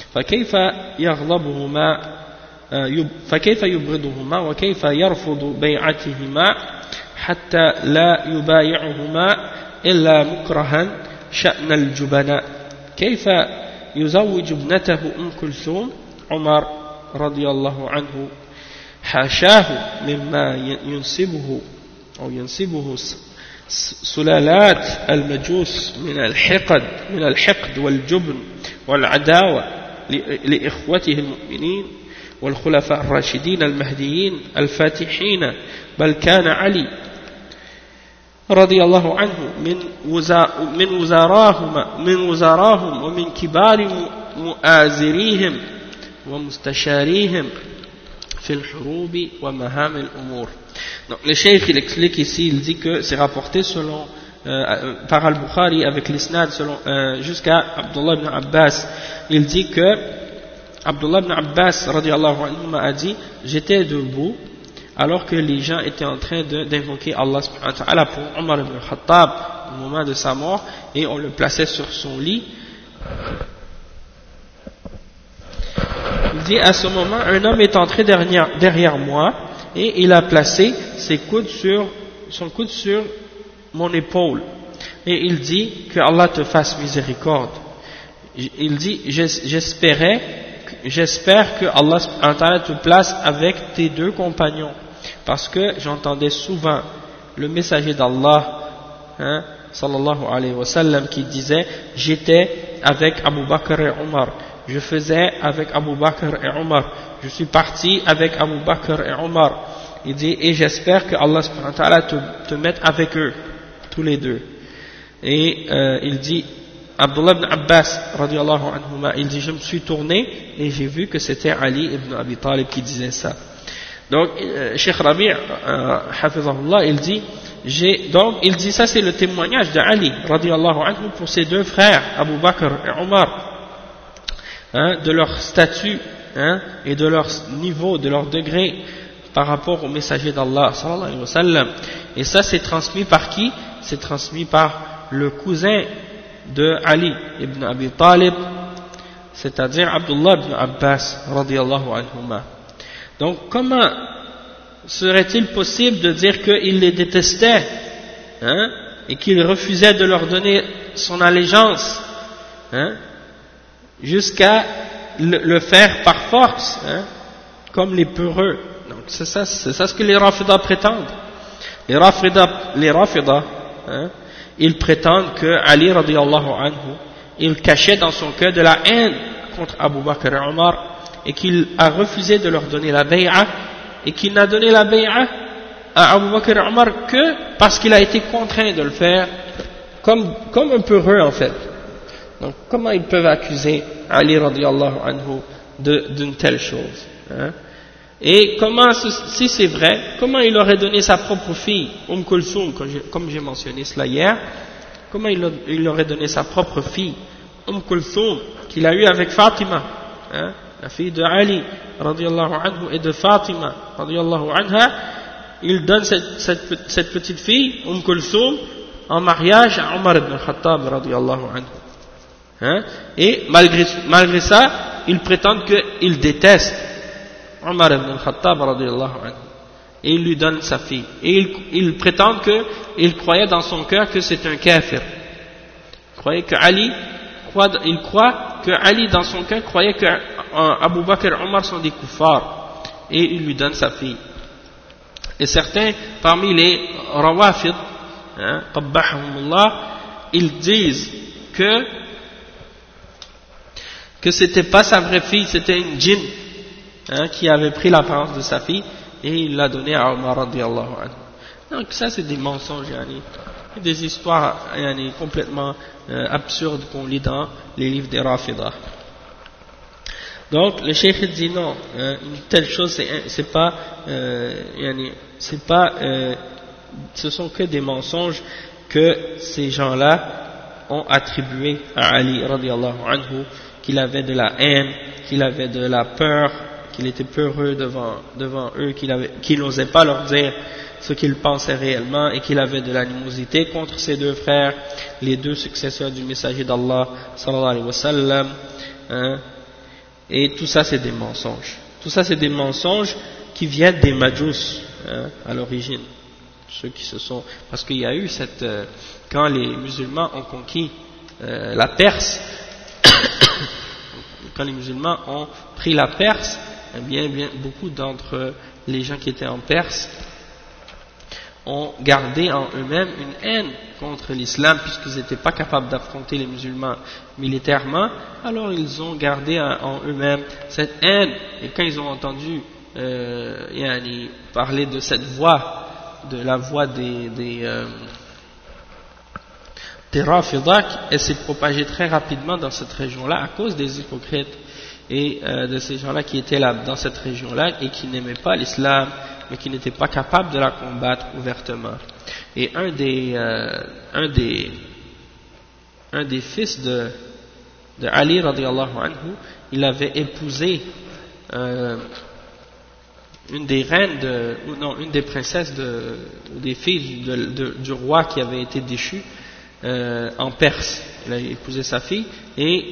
فكيف يبغضهما وكيف يرفض بيعتهما حتى لا يبايعهما إلا مكرها شأن الجبناء؟ كيف يزوج ابنته أم كلثوم؟ عمر رضي الله عنه حاشاه مما ينسبه سلالات المجوس من الحقد والجبن والعداوة لإخوته المؤمنين والخلفاء الراشدين المهديين الفاتحين، بل كان علي رضي الله عنه من وزراهم ومن كبار مؤازريهم ومستشاريهم في الحروب ومهام الأمور. Donc, le cheikh il explique ici, il dit que c'est rapporté selon par Al-Bukhari avec l'isnad jusqu'à Abdullah ibn Abbas. Il dit que Abdullah ibn Abbas radiyallahu anhu a dit: j'étais debout alors que les gens étaient en train d'invoquer Allah subhanahu wa ta'ala pour Omar ibn Khattab au moment de sa mort, et on le plaçait sur son lit. Il dit: à ce moment, un homme est entré derrière moi et il a placé son coude sur mon épaule, et il dit que Allah te fasse miséricorde. Il dit: j'espère que Allah te place avec tes deux compagnons, parce que j'entendais souvent le messager d'Allah sallallahu alayhi wa sallam qui disait: j'étais avec Abu Bakr et Omar, je faisais avec Abu Bakr et Omar, je suis parti avec Abu Bakr et Omar. Il dit: et j'espère que Allah subhanahu wa ta'ala te mette avec eux tous les deux. Et il dit, Abdullah ibn Abbas radiyallahu anhuma, il dit: je me suis tourné et j'ai vu que c'était Ali ibn Abi Talib qui disait ça. Donc Cheikh Rabi' hafizahullah, il dit ça, c'est le témoignage de Ali radiyallahu anhu pour ses deux frères Abu Bakr et Omar, de leur statut et de leur niveau, de leur degré par rapport au messager d'Allah sallallahu alayhi wa sallam. Et ça, c'est transmis par qui? C'est transmis par le cousin de Ali ibn Abi Talib, c'est-à-dire Abdullah ibn Abbas radiyallahu anhuma. Donc comment serait-il possible de dire qu'il les détestait et qu'il refusait de leur donner son allégeance jusqu'à le faire par force, comme les peureux? Donc c'est ça ce que les Rafida prétendent. Les Rafida, ils prétendent que Ali radiyallahu anhu, il cachait dans son cœur de la haine contre Abu Bakr et Omar, et qu'il a refusé de leur donner la bay'a, et qu'il n'a donné la bay'a à Abu Bakr et Omar que parce qu'il a été contraint de le faire, comme un peureux en fait. Donc comment ils peuvent accuser Ali radiyallahu anhu d'une telle chose? Et comment, si c'est vrai, comment il aurait donné sa propre fille, Kulthum, comme j'ai mentionné cela hier, comment il aurait donné sa propre fille, Kulthum, qu'il a eue avec Fatima, la fille de Ali radiyallahu anhu et de Fatima radiyallahu anha, il donne cette petite fille, Kulthum, en mariage à Omar ibn Khattab radiyallahu anhu. Et malgré ça, ils prétendent qu'ils détestent Omar ibn Khattab radiyallahu anhu, et il lui donne sa fille, et ils prétendent qu'il croyait dans son cœur que c'est un kafir. Il croit que Ali dans son cœur croyait que Abu Bakr et Omar sont des kuffars, et il lui donne sa fille. Et certains parmi les Rawafid, qabbahumullah, ils disent que c'était pas sa vraie fille, c'était une djinn qui avait pris l'apparence de sa fille, et il l'a donnée à Omar radiyallahu anhu. Donc ça c'est des mensonges, des histoires complètement absurdes qu'on lit dans les livres des Rafidah. Donc le cheikh dit non, une telle chose ce sont que des mensonges que ces gens-là ont attribués à Ali radiallahu anhu, qu'il avait de la haine, qu'il avait de la peur, qu'il était peureux devant eux, qu'il n'osait pas leur dire ce qu'il pensait réellement, et qu'il avait de l'animosité contre ses deux frères, les deux successeurs du messager d'Allah sallallahu alayhi wa sallam, et tout ça c'est des mensonges. Tout ça c'est des mensonges qui viennent des Majous à l'origine. Ceux qui se sont, parce qu'il y a eu quand les musulmans ont conquis la Perse, quand les musulmans ont pris la Perse, bien beaucoup d'entre les gens qui étaient en Perse ont gardé en eux-mêmes une haine contre l'islam, puisqu'ils n'étaient pas capables d'affronter les musulmans militairement. Alors ils ont gardé en eux-mêmes cette haine, et quand ils ont entendu parler de cette voix, de la voix des Rafidah, elle s'est propagée très rapidement dans cette région-là à cause des hypocrites et de ces gens-là qui étaient là dans cette région-là et qui n'aimaient pas l'islam, mais qui n'étaient pas capables de la combattre ouvertement. Et un des fils de Ali radiallahu anhu, il avait épousé une des reines une des princesses des filles du roi qui avait été déchu en Perse. Il a épousé sa fille, et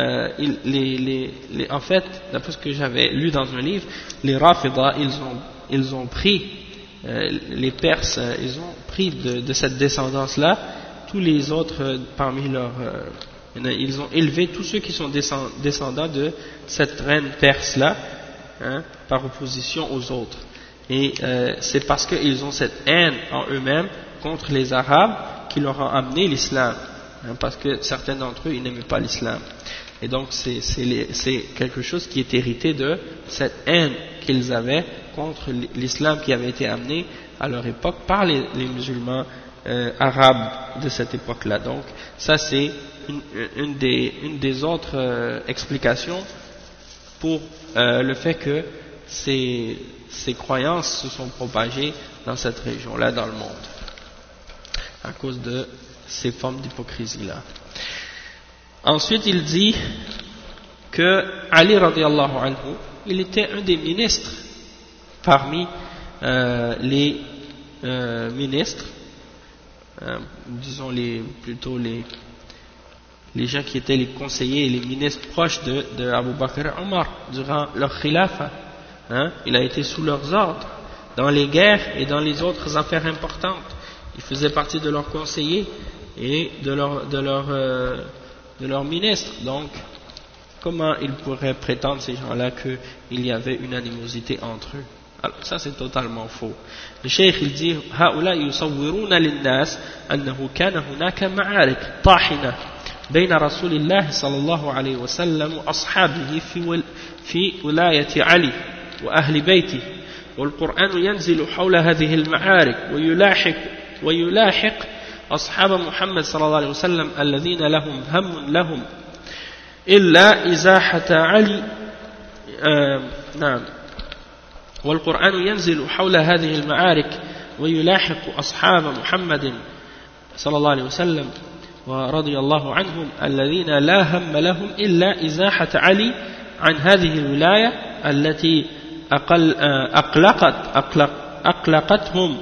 en fait, d'après ce que j'avais lu dans un livre, les Rafidah, ils ont pris les Perses, ils ont pris de cette descendance-là tous les autres parmi leurs ils ont élevé tous ceux qui sont descendants de cette reine perse-là, par opposition aux autres. Et c'est parce qu'ils ont cette haine en eux-mêmes contre les Arabes qui leur ont amené l'islam, parce que certains d'entre eux ils n'aimaient pas l'islam. Et donc c'est quelque chose qui est hérité de cette haine qu'ils avaient contre l'islam qui avait été amené à leur époque par les musulmans arabes de cette époque-là. Donc ça c'est une des autres explications pour le fait que ces croyances se sont propagées dans cette région-là dans le monde, à cause de ces formes d'hypocrisie-là. Ensuite, il dit que Ali radiallahu anhu, il était un des ministres parmi les ministres, disons plutôt les gens qui étaient les conseillers et les ministres proches de Abu Bakr et Omar durant leur khilafa. Il a été sous leurs ordres dans les guerres et dans les autres affaires importantes. Il faisait partie de leurs conseillers et de leurs ministres. Donc, comment ils pourraient prétendre, ces gens-là, qu'il y avait une animosité entre eux? Alors, ça c'est totalement faux. Le cheikh il dit هؤلاء يصورون للناس أنه كان هناك معارك طاحنة بين رسول الله صلى الله عليه وسلم وأصحابه في ولاية علي وأهل بيته، والقرآن ينزل حول هذه المعارك ويلاحق أصحاب محمد صلى الله عليه وسلم الذين لهم هم لهم إلا إزاحة علي نعم. والقرآن ينزل حول هذه المعارك ويلاحق أصحاب محمد صلى الله عليه وسلم ورضي الله عنهم الذين لا هم لهم إلا إزاحة علي عن هذه الولاية التي أقلقتهم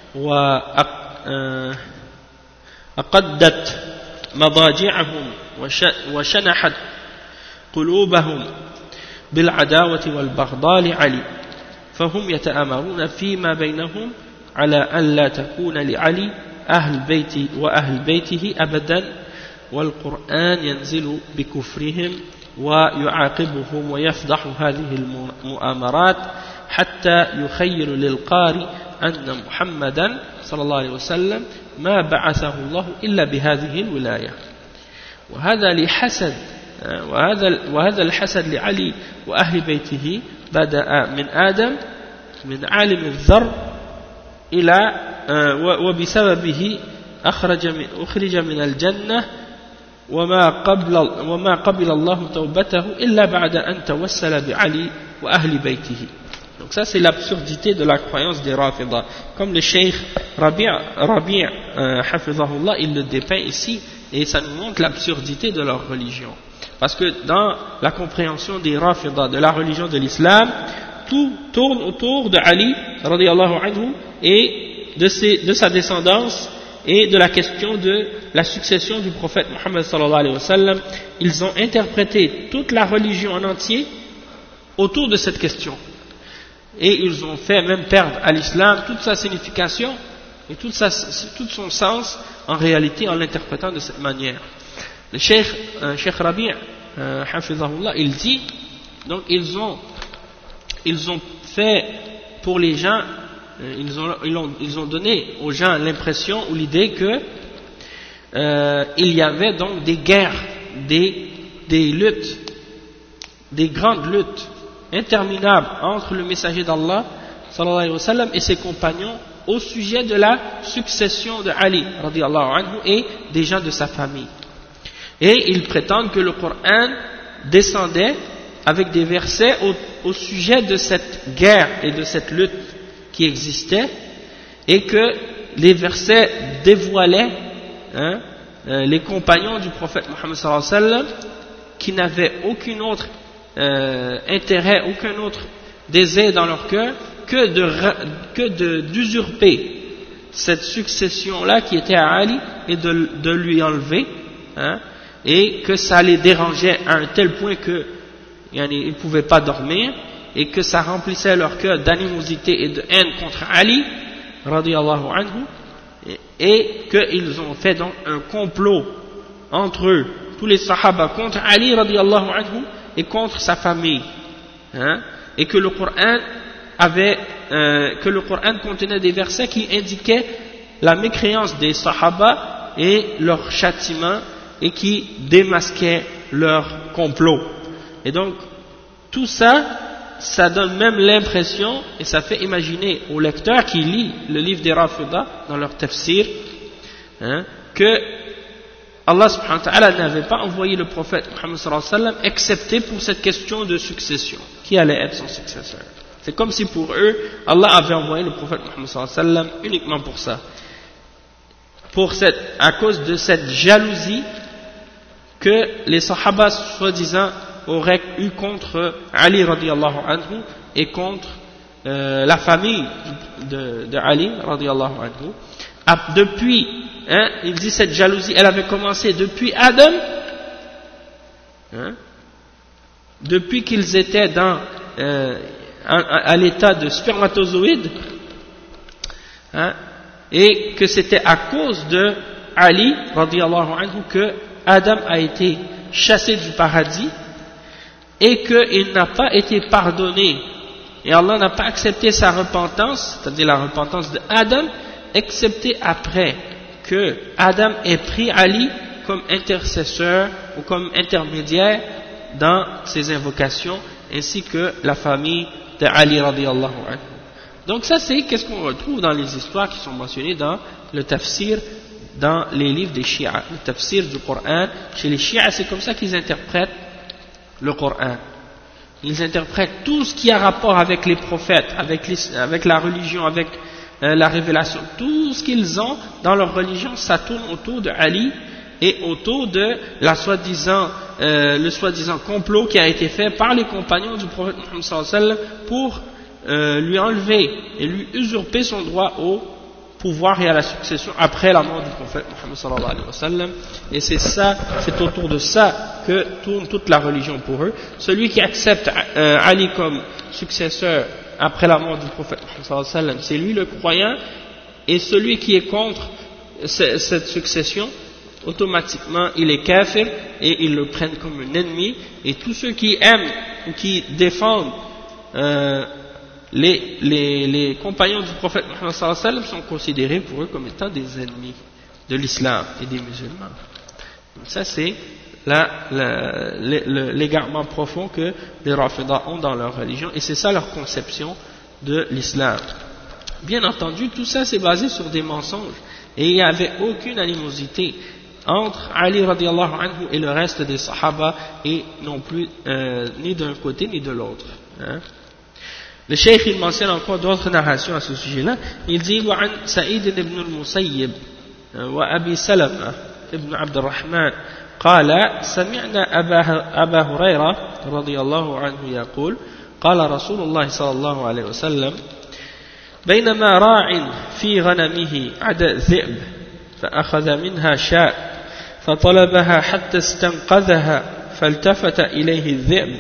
وأقدت مضاجعهم وشنحت قلوبهم بالعداوة والبغضاء لعلي، فهم يتآمرون فيما بينهم على أن لا تكون لعلي أهل بيته وأهل بيته أبدا، والقرآن ينزل بكفرهم ويعاقبهم ويفضح هذه المؤامرات حتى يخيل للقارئ أن محمدا صلى الله عليه وسلم ما بعثه الله إلا بهذه الولاية. وهذا لحسد وهذا الحسد لعلي وأهل بيته بدأ من آدم من عالم الذر إلى وبسببه أخرج من الجنة وما قبل الله توبته إلا بعد أن توسل بعلي وأهل بيته. Donc ça c'est l'absurdité de la croyance des Rafida, comme le Cheikh Rabi' Hafizahullah il le dépeint ici, et ça nous montre l'absurdité de leur religion, parce que dans la compréhension des Rafida de la religion de l'islam, tout tourne autour de Ali radiyallahu anhu et de sa descendance et de la question de la succession du prophète Muhammad sallallahu alayhi wa sallam. Ils ont interprété toute la religion en entier autour de cette question. Et ils ont fait même perdre à l'islam toute sa signification et tout son sens en réalité en l'interprétant de cette manière. Le Cheikh Rabi' Hafizahullah il dit, donc ils ont fait pour les gens, ils ont donné aux gens l'impression ou l'idée que il y avait donc des guerres, des luttes, des grandes luttes interminables entre le messager d'Allah sallallahu alayhi wa sallam et ses compagnons au sujet de la succession de Ali radiyallahu anhu et des gens de sa famille. Et ils prétendent que le Coran descendait avec des versets au sujet de cette guerre et de cette lutte qui existait, et que les versets dévoilaient les compagnons du prophète Muhammad sallallahu alayhi wa sallam qui n'avaient aucun autre intérêt, aucun autre désir dans leur cœur que d'usurper cette succession-là qui était à Ali et de lui enlever, et que ça les dérangeait à un tel point que ils ne pouvaient pas dormir, et que ça remplissait leur cœur d'animosité et de haine contre Ali radiyallahu anhu, et qu'ils ont fait donc un complot entre eux, tous les sahaba, contre Ali radiyallahu anhu et contre sa famille, et que le Coran contenait des versets qui indiquaient la mécréance des sahaba et leur châtiment, et qui démasquaient leur complot. Et donc tout ça, ça donne même l'impression, et ça fait imaginer au lecteur qui lit le livre des Rafida dans leur tafsir, que Allah subhanahu wa ta'ala n'avait pas envoyé le prophète Muhammad sallallahu alayhi wa sallam excepté pour cette question de succession, qui allait être son successeur. C'est comme si pour eux, Allah avait envoyé le prophète Muhammad sallallahu alayhi wa sallam uniquement pour ça, à cause de cette jalousie que les sahaba soi-disant auraient eu contre Ali radiyallahu anhu et contre la famille de Ali radiyallahu anhu. Depuis, il dit cette jalousie, elle avait commencé depuis Adam, depuis qu'ils étaient à l'état de spermatozoïdes, et que c'était à cause de Ali radiyallahu anhu que Adam a été chassé du paradis, et qu'il n'a pas été pardonné, et Allah n'a pas accepté sa repentance, c'est-à-dire la repentance de Adam, excepté après que Adam ait pris Ali comme intercesseur ou comme intermédiaire dans ses invocations, ainsi que la famille de Ali radiyallahu anhu. Donc ça c'est qu'est-ce qu'on retrouve dans les histoires qui sont mentionnées dans le tafsir, dans les livres des Shia, le tafsir du Coran. Chez les Shia, c'est comme ça qu'ils interprètent le Coran. Ils interprètent tout ce qui a rapport avec les prophètes, avec la religion, avec la révélation. Tout ce qu'ils ont dans leur religion, ça tourne autour de Ali et autour de le soi-disant complot qui a été fait par les compagnons du prophète Muhammad sallallahu alayhi wa sallam pour lui enlever et lui usurper son droit au pouvoir et à la succession après la mort du prophète Muhammad sallallahu alayhi wa sallam. Et c'est autour de ça que tourne toute la religion pour eux. Celui qui accepte Ali comme successeur après la mort du prophète Muhammad sallallahu alayhi wa sallam, c'est lui le croyant, et celui qui est contre cette succession, automatiquement il est kafir et ils le prennent comme un ennemi. Et tous ceux qui aiment ou qui défendent les compagnons du prophète Muhammad sallallahu alayhi wa sallam sont considérés pour eux comme étant des ennemis de l'islam et des musulmans. Donc ça c'est l'égarement profond que les Rafida ont dans leur religion, et c'est ça leur conception de l'islam. Bien entendu, tout ça c'est basé sur des mensonges, Et il n'y avait aucune animosité entre Ali radiallahu anhu et le reste des Sahaba, et non plus ni d'un côté ni de l'autre. Hein. Le cheikh il mentionne encore d'autres narrations à ce sujet-là. Il dit وعن سعيد بن المسيب وأبي سلمة ابن عبد الرحمن قال سمعنا أبا هريرة رضي الله عنه يقول قال رسول الله صلى الله عليه وسلم بينما راع في غنمه عدا الذئب فأخذ منها شاء فطلبها حتى استنقذها فالتفت إليه الذئب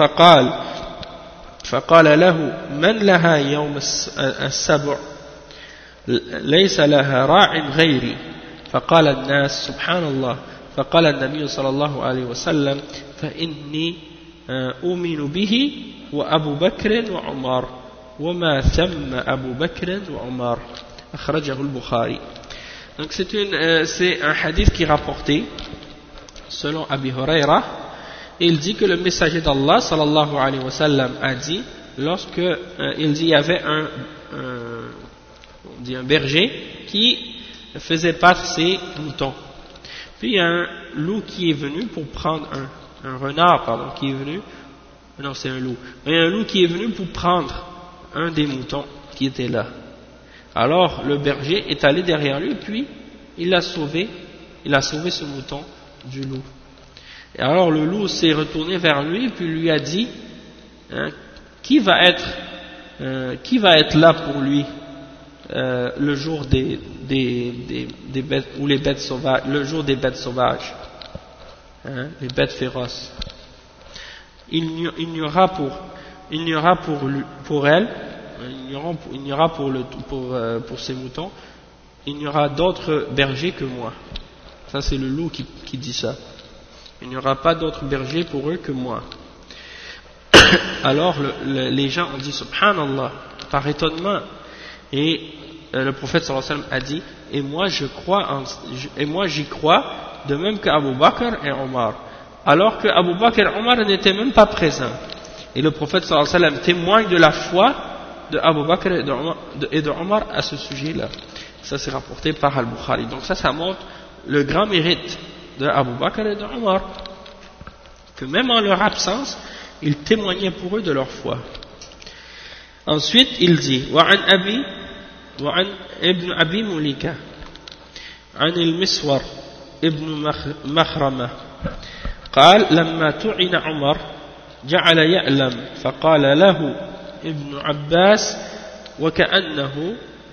فقال له من لها يوم السبع ليس لها راع غيري فقال الناس سبحان الله فقال النبي صلى الله عليه وسلم فإني أؤمن به وأبو بكر وعمر وما ثم أبو بكر وعمر أخرجه البخاري. Donc c'est un hadith qui est rapporté selon Abi Huraira. Il dit que le messager d'Allah sallallahu alayhi wa sallam a dit, lorsque il dit il y avait un berger qui faisait paître ses moutons. Puis il y a un loup qui est venu pour prendre un renard pardon qui est venu, non c'est un loup, il y a un loup qui est venu pour prendre un des moutons qui était là. Alors le berger est allé derrière lui, puis il a sauvé ce mouton du loup. Et alors le loup s'est retourné vers lui, puis lui a dit hein, qui va être là pour lui le jour des bêtes ou les bêtes sauvages, le jour des bêtes sauvages, hein, les bêtes féroces. Il n'y aura pour ces moutons, il n'y aura d'autres bergers que moi. Ça c'est le loup qui dit ça. Il n'y aura pas d'autres bergers pour eux que moi. Alors les gens ont dit subhanallah par étonnement, et le prophète sallallahu alayhi wa sallam a dit et moi j'y crois de même qu'Abu Bakr et Omar, alors que Abu Bakr et Omar n'étaient même pas présents. Et le prophète sallallahu alayhi wa sallam témoigne de la foi de Abu Bakr et de Omar à ce sujet-là. Ça c'est rapporté par Al-Bukhari. Donc ça montre le grand mérite de Abu Bakr et de Omar, que même en leur absence ils témoignaient pour eux de leur foi. Ensuite il dit وعن ابن أبي مليكة عن المسور ابن مخرمة قال لما طعن عمر جعل يألم فقال له ابن عباس وكأنه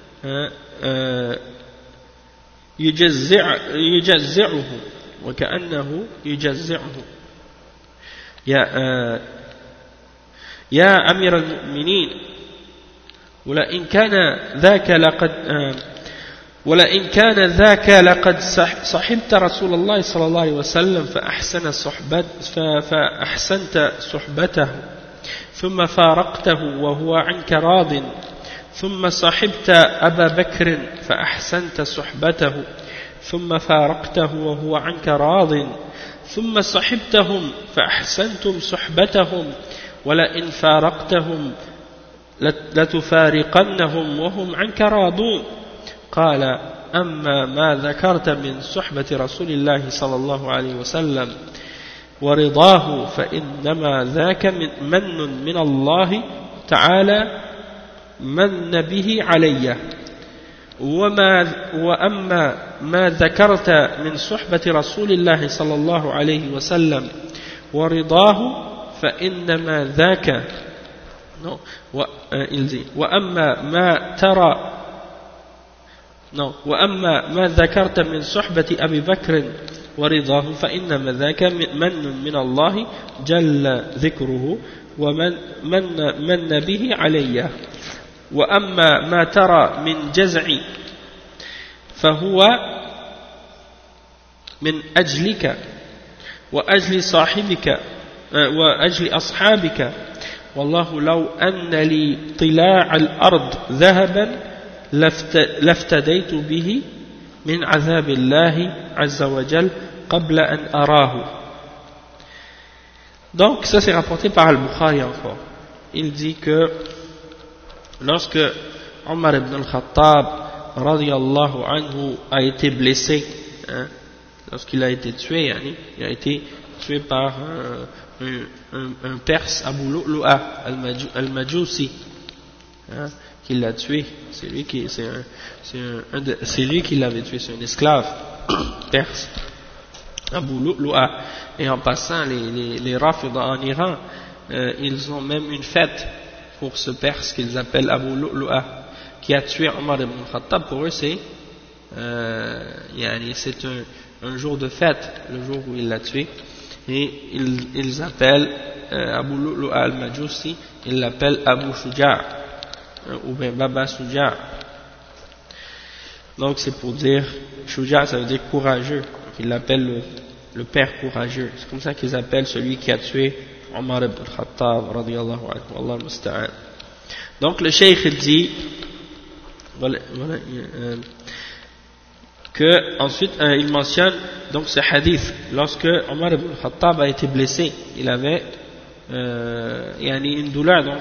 يجزعه يا أمير المؤمنين ولئن كان ذاك لقد صحبت رسول الله صلى الله عليه وسلم فأحسنت صحبته ثم فارقته وهو عنك راض ثم صحبت أبا بكر فأحسنت صحبته ثم فارقته وهو عنك راض ثم صحبتهم فأحسنتم صحبتهم ولئن فارقتهم لتفارقنهم وهم عنك راضون قال أما ما ذكرت من صحبة رسول الله صلى الله عليه وسلم ورضاه فإنما ذاك من من الله تعالى من به علي وأما ما ذكرت من صحبة رسول الله صلى الله عليه وسلم ورضاه فإنما ذاك وأما ما ذكرت من صحبة أبي بكر ورضاه فإنما ذاك من الله جل ذكره ومن به علي وأما ما ترى من جزعي فهو من أجلك وأجل صاحبك وأجل أصحابك والله لو أن لي طلاع الأرض ذهبا لافتديت به من عذاب الله عز وجل قبل أن أراه. Donc ça c'est rapporté par Al-Bukhari encore. Il dit que lorsque Omar ibn al-Khattab radiyallahu anhu a été blessé, hein, lorsqu'il a été tué, il a été tué par un Perse, Abu Lu'lu'a al-Majusi, hein, qui l'a tué. C'est lui qui l'avait tué, c'est un esclave perse, Abu Lu'lu'a. Et en passant, les Rafida en Iran, ils ont même une fête pour ce Perse qu'ils appellent Abu Lu'lu'a, qui a tué Omar ibn Khattab. Pour eux, c'est un jour de fête, le jour où il l'a tué. Et ils appellent Abu Lu'lu'a al-Majusi, ils l'appellent Abu Shuja' ou bien Baba Shuja'. Donc c'est pour dire, Shuja' ça veut dire courageux, donc ils l'appellent le père courageux. C'est comme ça qu'ils appellent celui qui a tué Omar ibn Khattab radiyallahu anhu, Allah musta'an. Donc le cheikh dit que ensuite il mentionne donc ce hadith, lorsque Omar ibn Khattab a été blessé, il avait une douleur, donc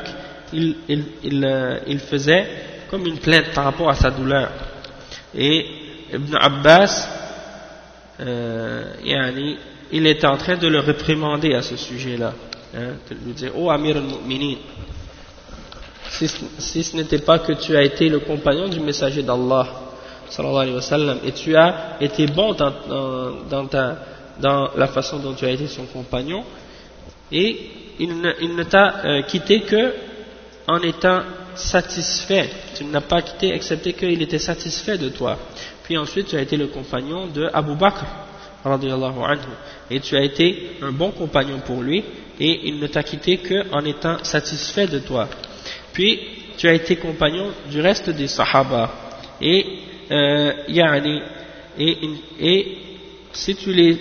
il faisait comme une plainte par rapport à sa douleur, et Ibn Abbas il était en train de le réprimander à ce sujet-là, hein, de lui dire: oh Amir al-Mu'minin, si ce n'était pas que tu as été le compagnon du messager d'Allah sallallahu alayhi wa sallam, et tu as été bon dans la façon dont tu as été son compagnon, et il ne t'a quitté que en étant satisfait, tu ne l'as pas quitté excepté qu'il était satisfait de toi. Puis ensuite tu as été le compagnon de Abu Bakr radiyallahu anhu, et tu as été un bon compagnon pour lui, et il ne t'a quitté que en étant satisfait de toi. Puis tu as été compagnon du reste des Sahaba, et si tu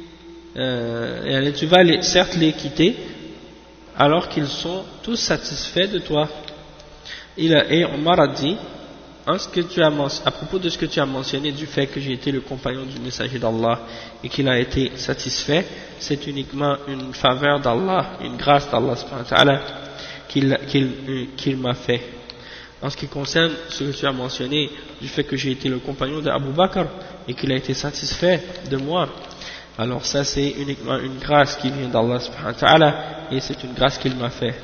tu vas certes les quitter alors qu'ils sont tous satisfaits de toi. Et Omar a dit, à propos de ce que tu as mentionné du fait que j'ai été le compagnon du messager d'Allah et qu'il a été satisfait, c'est uniquement une faveur d'Allah, une grâce d'Allah subhanahu wa ta'ala qu'il m'a fait. En ce qui concerne ce que tu as mentionné du fait que j'ai été le compagnon d'Abu Bakr et qu'il a été satisfait de moi, alors ça c'est uniquement une grâce qui vient d'Allah subhanahu wa ta'ala, et c'est une grâce qu'il m'a faite.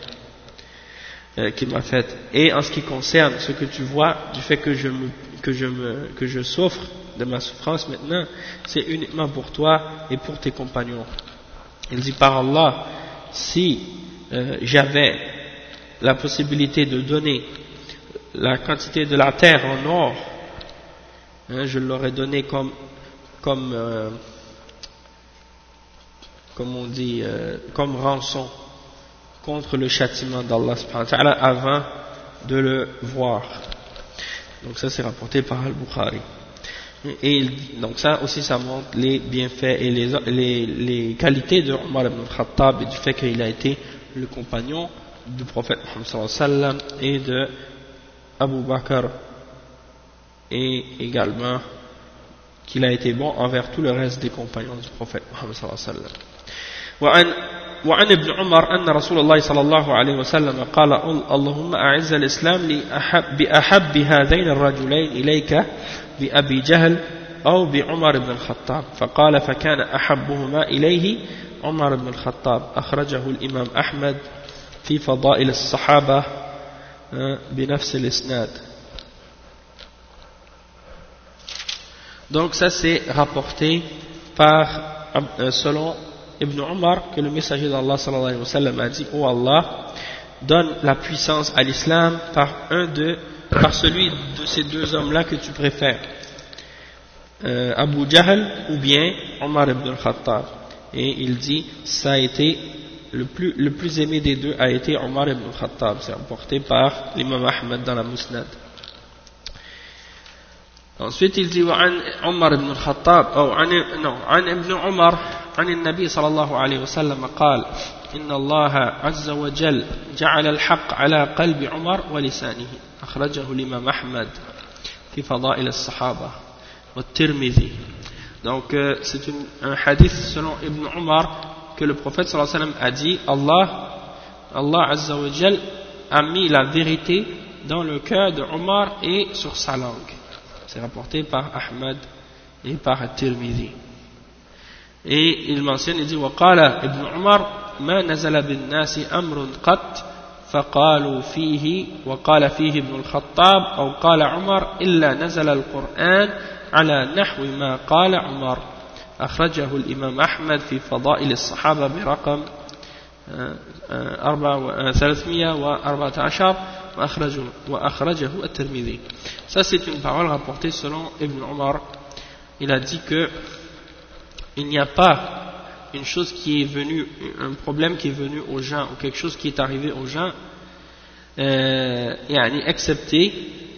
Et en ce qui concerne ce que tu vois du fait que je souffre de ma souffrance maintenant, c'est uniquement pour toi et pour tes compagnons. Il dit: par Allah, si j'avais la possibilité de donner la quantité de la terre en or, hein, je l'aurais donné comme on dit, comme rançon contre le châtiment d'Allah subhanahu wa ta'ala avant de le voir. Donc ça c'est rapporté par Al-Bukhari. Et donc ça aussi ça montre les bienfaits et les qualités de Omar ibn Khattab, et du fait qu'il a été le compagnon du prophète Muhammad sallallahu alayhi wa sallam et de Abu Bakr, et également qu'il a été bon envers tout le reste des compagnons du prophète Muhammad sallallahu alayhi wa sallam. وعن ابن عمر أن رسول الله صلى الله عليه وسلم قال: اللهم أعز الإسلام بأحب هذين الرجلين إليك بأبي جهل أو بعمر بن الخطاب، فقال: فكان أحبهما إليه عمر بن الخطاب. أخرجه الإمام أحمد في فضائل الصحابة بنفس الإسناد. Donc ça c'est rapporté par selon Ibn Umar, que le messager d'Allah sallallahu alayhi wa sallam a dit: oh Allah, donne la puissance à l'islam par celui de ces deux hommes-là que tu préfères, Abu Jahl ou bien Omar ibn al-Khattab. Et il dit, ça a été le plus aimé des deux a été Omar ibn al-Khattab. C'est rapporté par l'imam Ahmad dans la Musnad. Ensuite il dit: وعن عمر بن الخطاب عن ابن عمر عن النبي صلى الله عليه وسلم قال: إن الله عز وجل جعل الحق على قلب عمر ولسانه. أخرجه الإمام أحمد في فضائل الصحابة والترمذي. Donc c'est un hadith selon Ibn Umar que le prophète sallallahu alayhi wa sallam a dit: Allah Azza wa Jal a mis la vérité dans le cœur de Omar et sur sa langue. c'est rapporté par Ahmad et par At-Tirmidhi. Et il mentionne, il dit وقال ابن عمر ما نزل بالناس أمر قط فقالوا فيه وقال فيه ابن الخطاب أو قال عمر إلا نزل القرآن على نحو ما قال عمر أخرجه الإمام أحمد في فضائل الصحابة برقم 314 وأخرجه الترمذي. Ça c'est une parole rapportée selon Ibn Omar. Il a dit que il n'y a pas une chose qui est venue, un problème qui est venu aux gens ou quelque chose qui est arrivé aux gens, excepté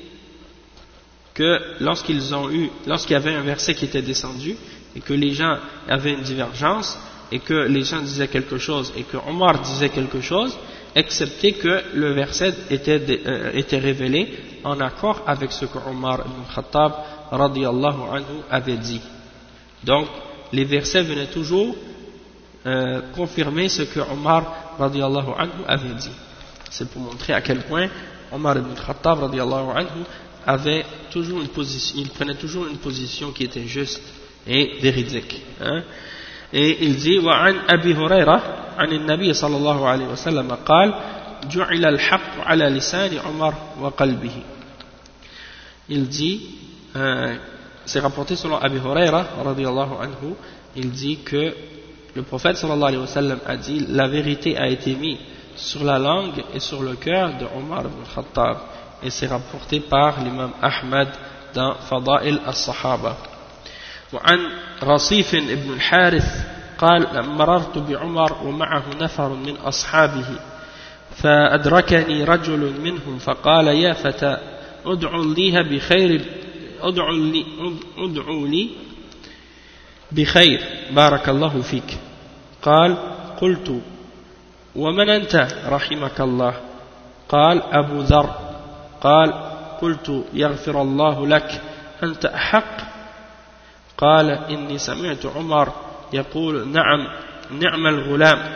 que lorsqu'il y avait un verset qui était descendu et que les gens avaient une divergence et que les gens disaient quelque chose et que Omar disait quelque chose, excepté que le verset était révélé en accord avec ce que Omar ibn Khattab radiyallahu anhu avait dit. Donc les versets venaient toujours confirmer ce que Omar radiyallahu anhu avait dit. C'est pour montrer à quel point Omar ibn Khattab radiyallahu anhu avait toujours une position, il prenait toujours une position qui était juste et véridique. Et il dit وعن أبي هريرة عن النبي صلى الله عليه وسلم قال جعل الحق على لسان عمر وقلبه. Il dit, c'est rapporté selon Abi Huraira radiyallahu anhu, il dit que le prophète sallallahu alayhi wa sallam a dit la vérité a été mise sur la langue et sur le cœur de Omar ibn Khattab, et c'est rapporté par l'imam Ahmad dans Fadail as-Sahaba. وعن رصيف ابن الحارث قال مررت بعمر ومعه نفر من أصحابه فأدركني رجل منهم فقال يا فتى ادعوا لي بخير بارك الله فيك. قال قلت ومن أنت رحمك الله؟ قال أبو ذر. قال قلت يغفر الله لك أنت أحق؟ قال إني سمعت عمر يقول نعم الغلام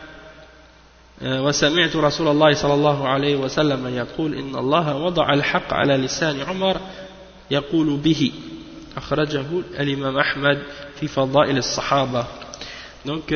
وسمعت رسول الله صلى الله عليه وسلم يقول إن الله وضع الحق على لسان عمر يقول به. أخرجه الإمام أحمد في فضائل الصحابة. Donc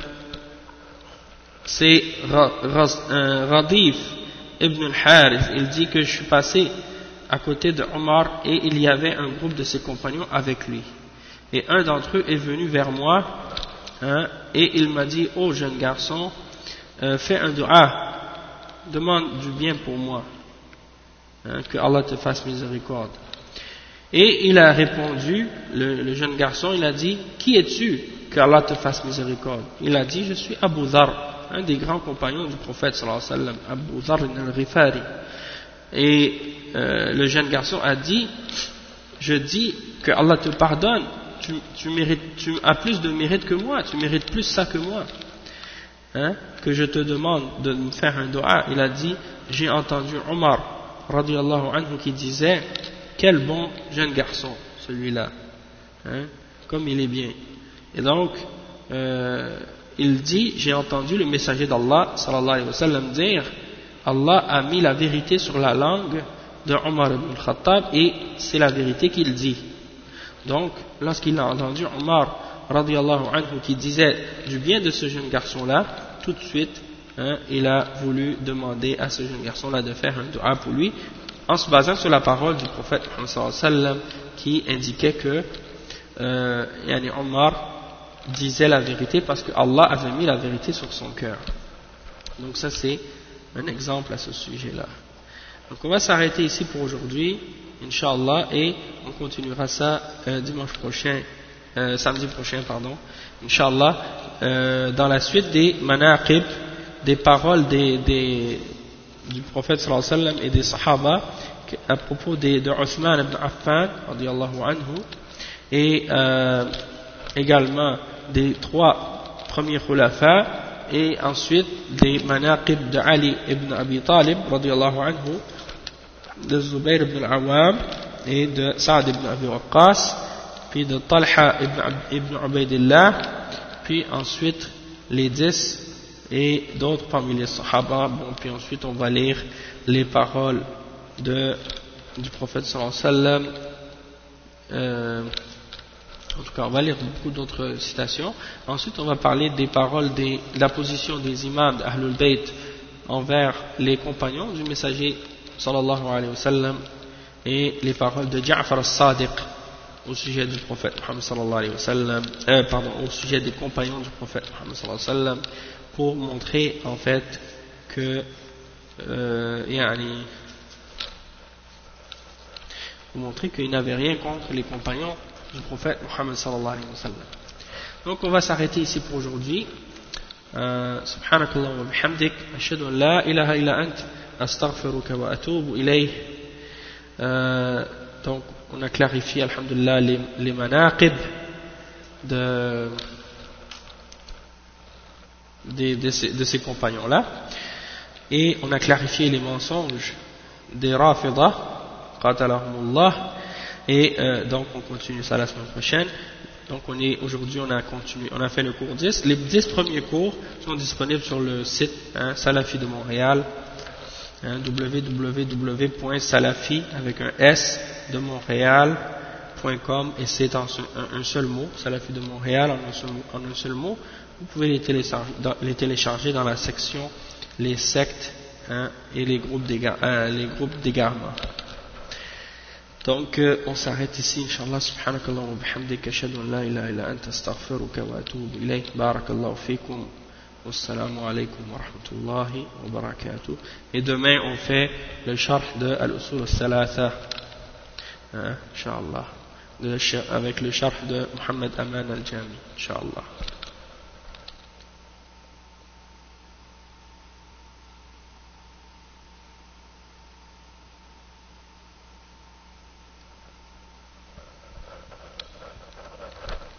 c'est Radif ibn al-Harith, il dit que je suis passé à côté de Omar et il y avait un groupe de ses compagnons avec lui. Et un d'entre eux est venu vers moi et il m'a dit oh jeune garçon, fais un dua, demande du bien pour moi, que Allah te fasse miséricorde. Et il a répondu, le jeune garçon, il a dit qui es-tu que Allah te fasse miséricorde? Il a dit je suis Abu Dhar, un des grands compagnons du prophète sallallahu alayhi wa sallam, Abu Dhar al-Ghifari. Et le jeune garçon a dit je dis que Allah te pardonne, tu as plus de mérite que moi, tu mérites plus ça que moi, que je te demande de me faire un dua. Il a dit j'ai entendu Omar radiyallahu anhu qui disait quel bon jeune garçon celui-là, comme il est bien. Et donc il dit j'ai entendu le messager d'Allah sallallahu alayhi wa sallam dire Allah a mis la vérité sur la langue de Omar ibn Khattab et c'est la vérité qu'il dit. Donc lorsqu'il a entendu Omar radiyallahu anhu qui disait du bien de ce jeune garçon-là, tout de suite il a voulu demander à ce jeune garçon-là de faire un dua pour lui en se basant sur la parole du prophète sallallahu alayhi wa sallam qui indiquait que Omar disait la vérité parce que Allah avait mis la vérité sur son cœur. Donc ça c'est un exemple à ce sujet-là. Donc on va s'arrêter ici pour aujourd'hui, Inch'Allah, et on continuera ça dimanche prochain, samedi prochain, pardon, Inch'Allah, dans la suite des manaqib, des paroles du prophète sallallahu alayhi wa sallam et des sahaba à propos de Uthman ibn Affan radiyallahu anhu, et également des 3 premiers khulafa, et ensuite des manaqib de Ali ibn Abi Talib radiyallahu anhu, de Zubayr ibn al-Awwam et de Sa'd ibn Abi Waqqas, puis de Talha ibn Ubaydillah, puis ensuite les 10 et d'autres parmi les sahaba. Bon, puis ensuite on va lire les paroles du prophète sallallahu alayhi wa sallam En tout cas, on va lire beaucoup d'autres citations. Ensuite, on va parler des paroles, de la position des imams d'Ahlul Bayt envers les compagnons du messager sallallahu alayhi wa sallam et les paroles de Ja'far as-Sadiq au sujet du prophète Muhammad sallallahu alayhi wa sallam, au sujet des compagnons du prophète Muhammad sallallahu alayhi wa sallam, pour montrer en fait que pour montrer qu'il n'avait rien contre les compagnons du prophète Muhammad sallallahu alayhi wa sallam. Donc on va s'arrêter ici pour aujourd'hui. Subhanakallah wa bihamdik, ashhadu an la ilaha illa ant, astaghfiruka wa atubu ilayh. Donc on a clarifié, alhamdulillah, les manaqib de ces compagnons-là, et on a clarifié les mensonges des Rafidah, qatalahumullah, et donc on continue ça la semaine prochaine. Donc aujourd'hui on a fait le cours 10. Les 10 premiers cours sont disponibles sur le site Salafi de Montréal, www.salafi avec un S de Montréal.com, et c'est en un seul mot, Salafi de Montréal en un seul mot. Vous pouvez les télécharger dans la section les sectes et les groupes d'égarement. Donc on s'arrête ici, inshallah. Subhanakallah wa bihamdika, ashhadu an la ilaha illa anta, astaghfiruka wa atubu ilayk. Barakallahu fikum. Wassalamu alaykum wa rahmatullahi wa barakatuh. Et demain on fait le sharh de Al-Usul al-Thalatha, inshallah, avec le sharh de Muhammad Aman al-Jami, inshallah.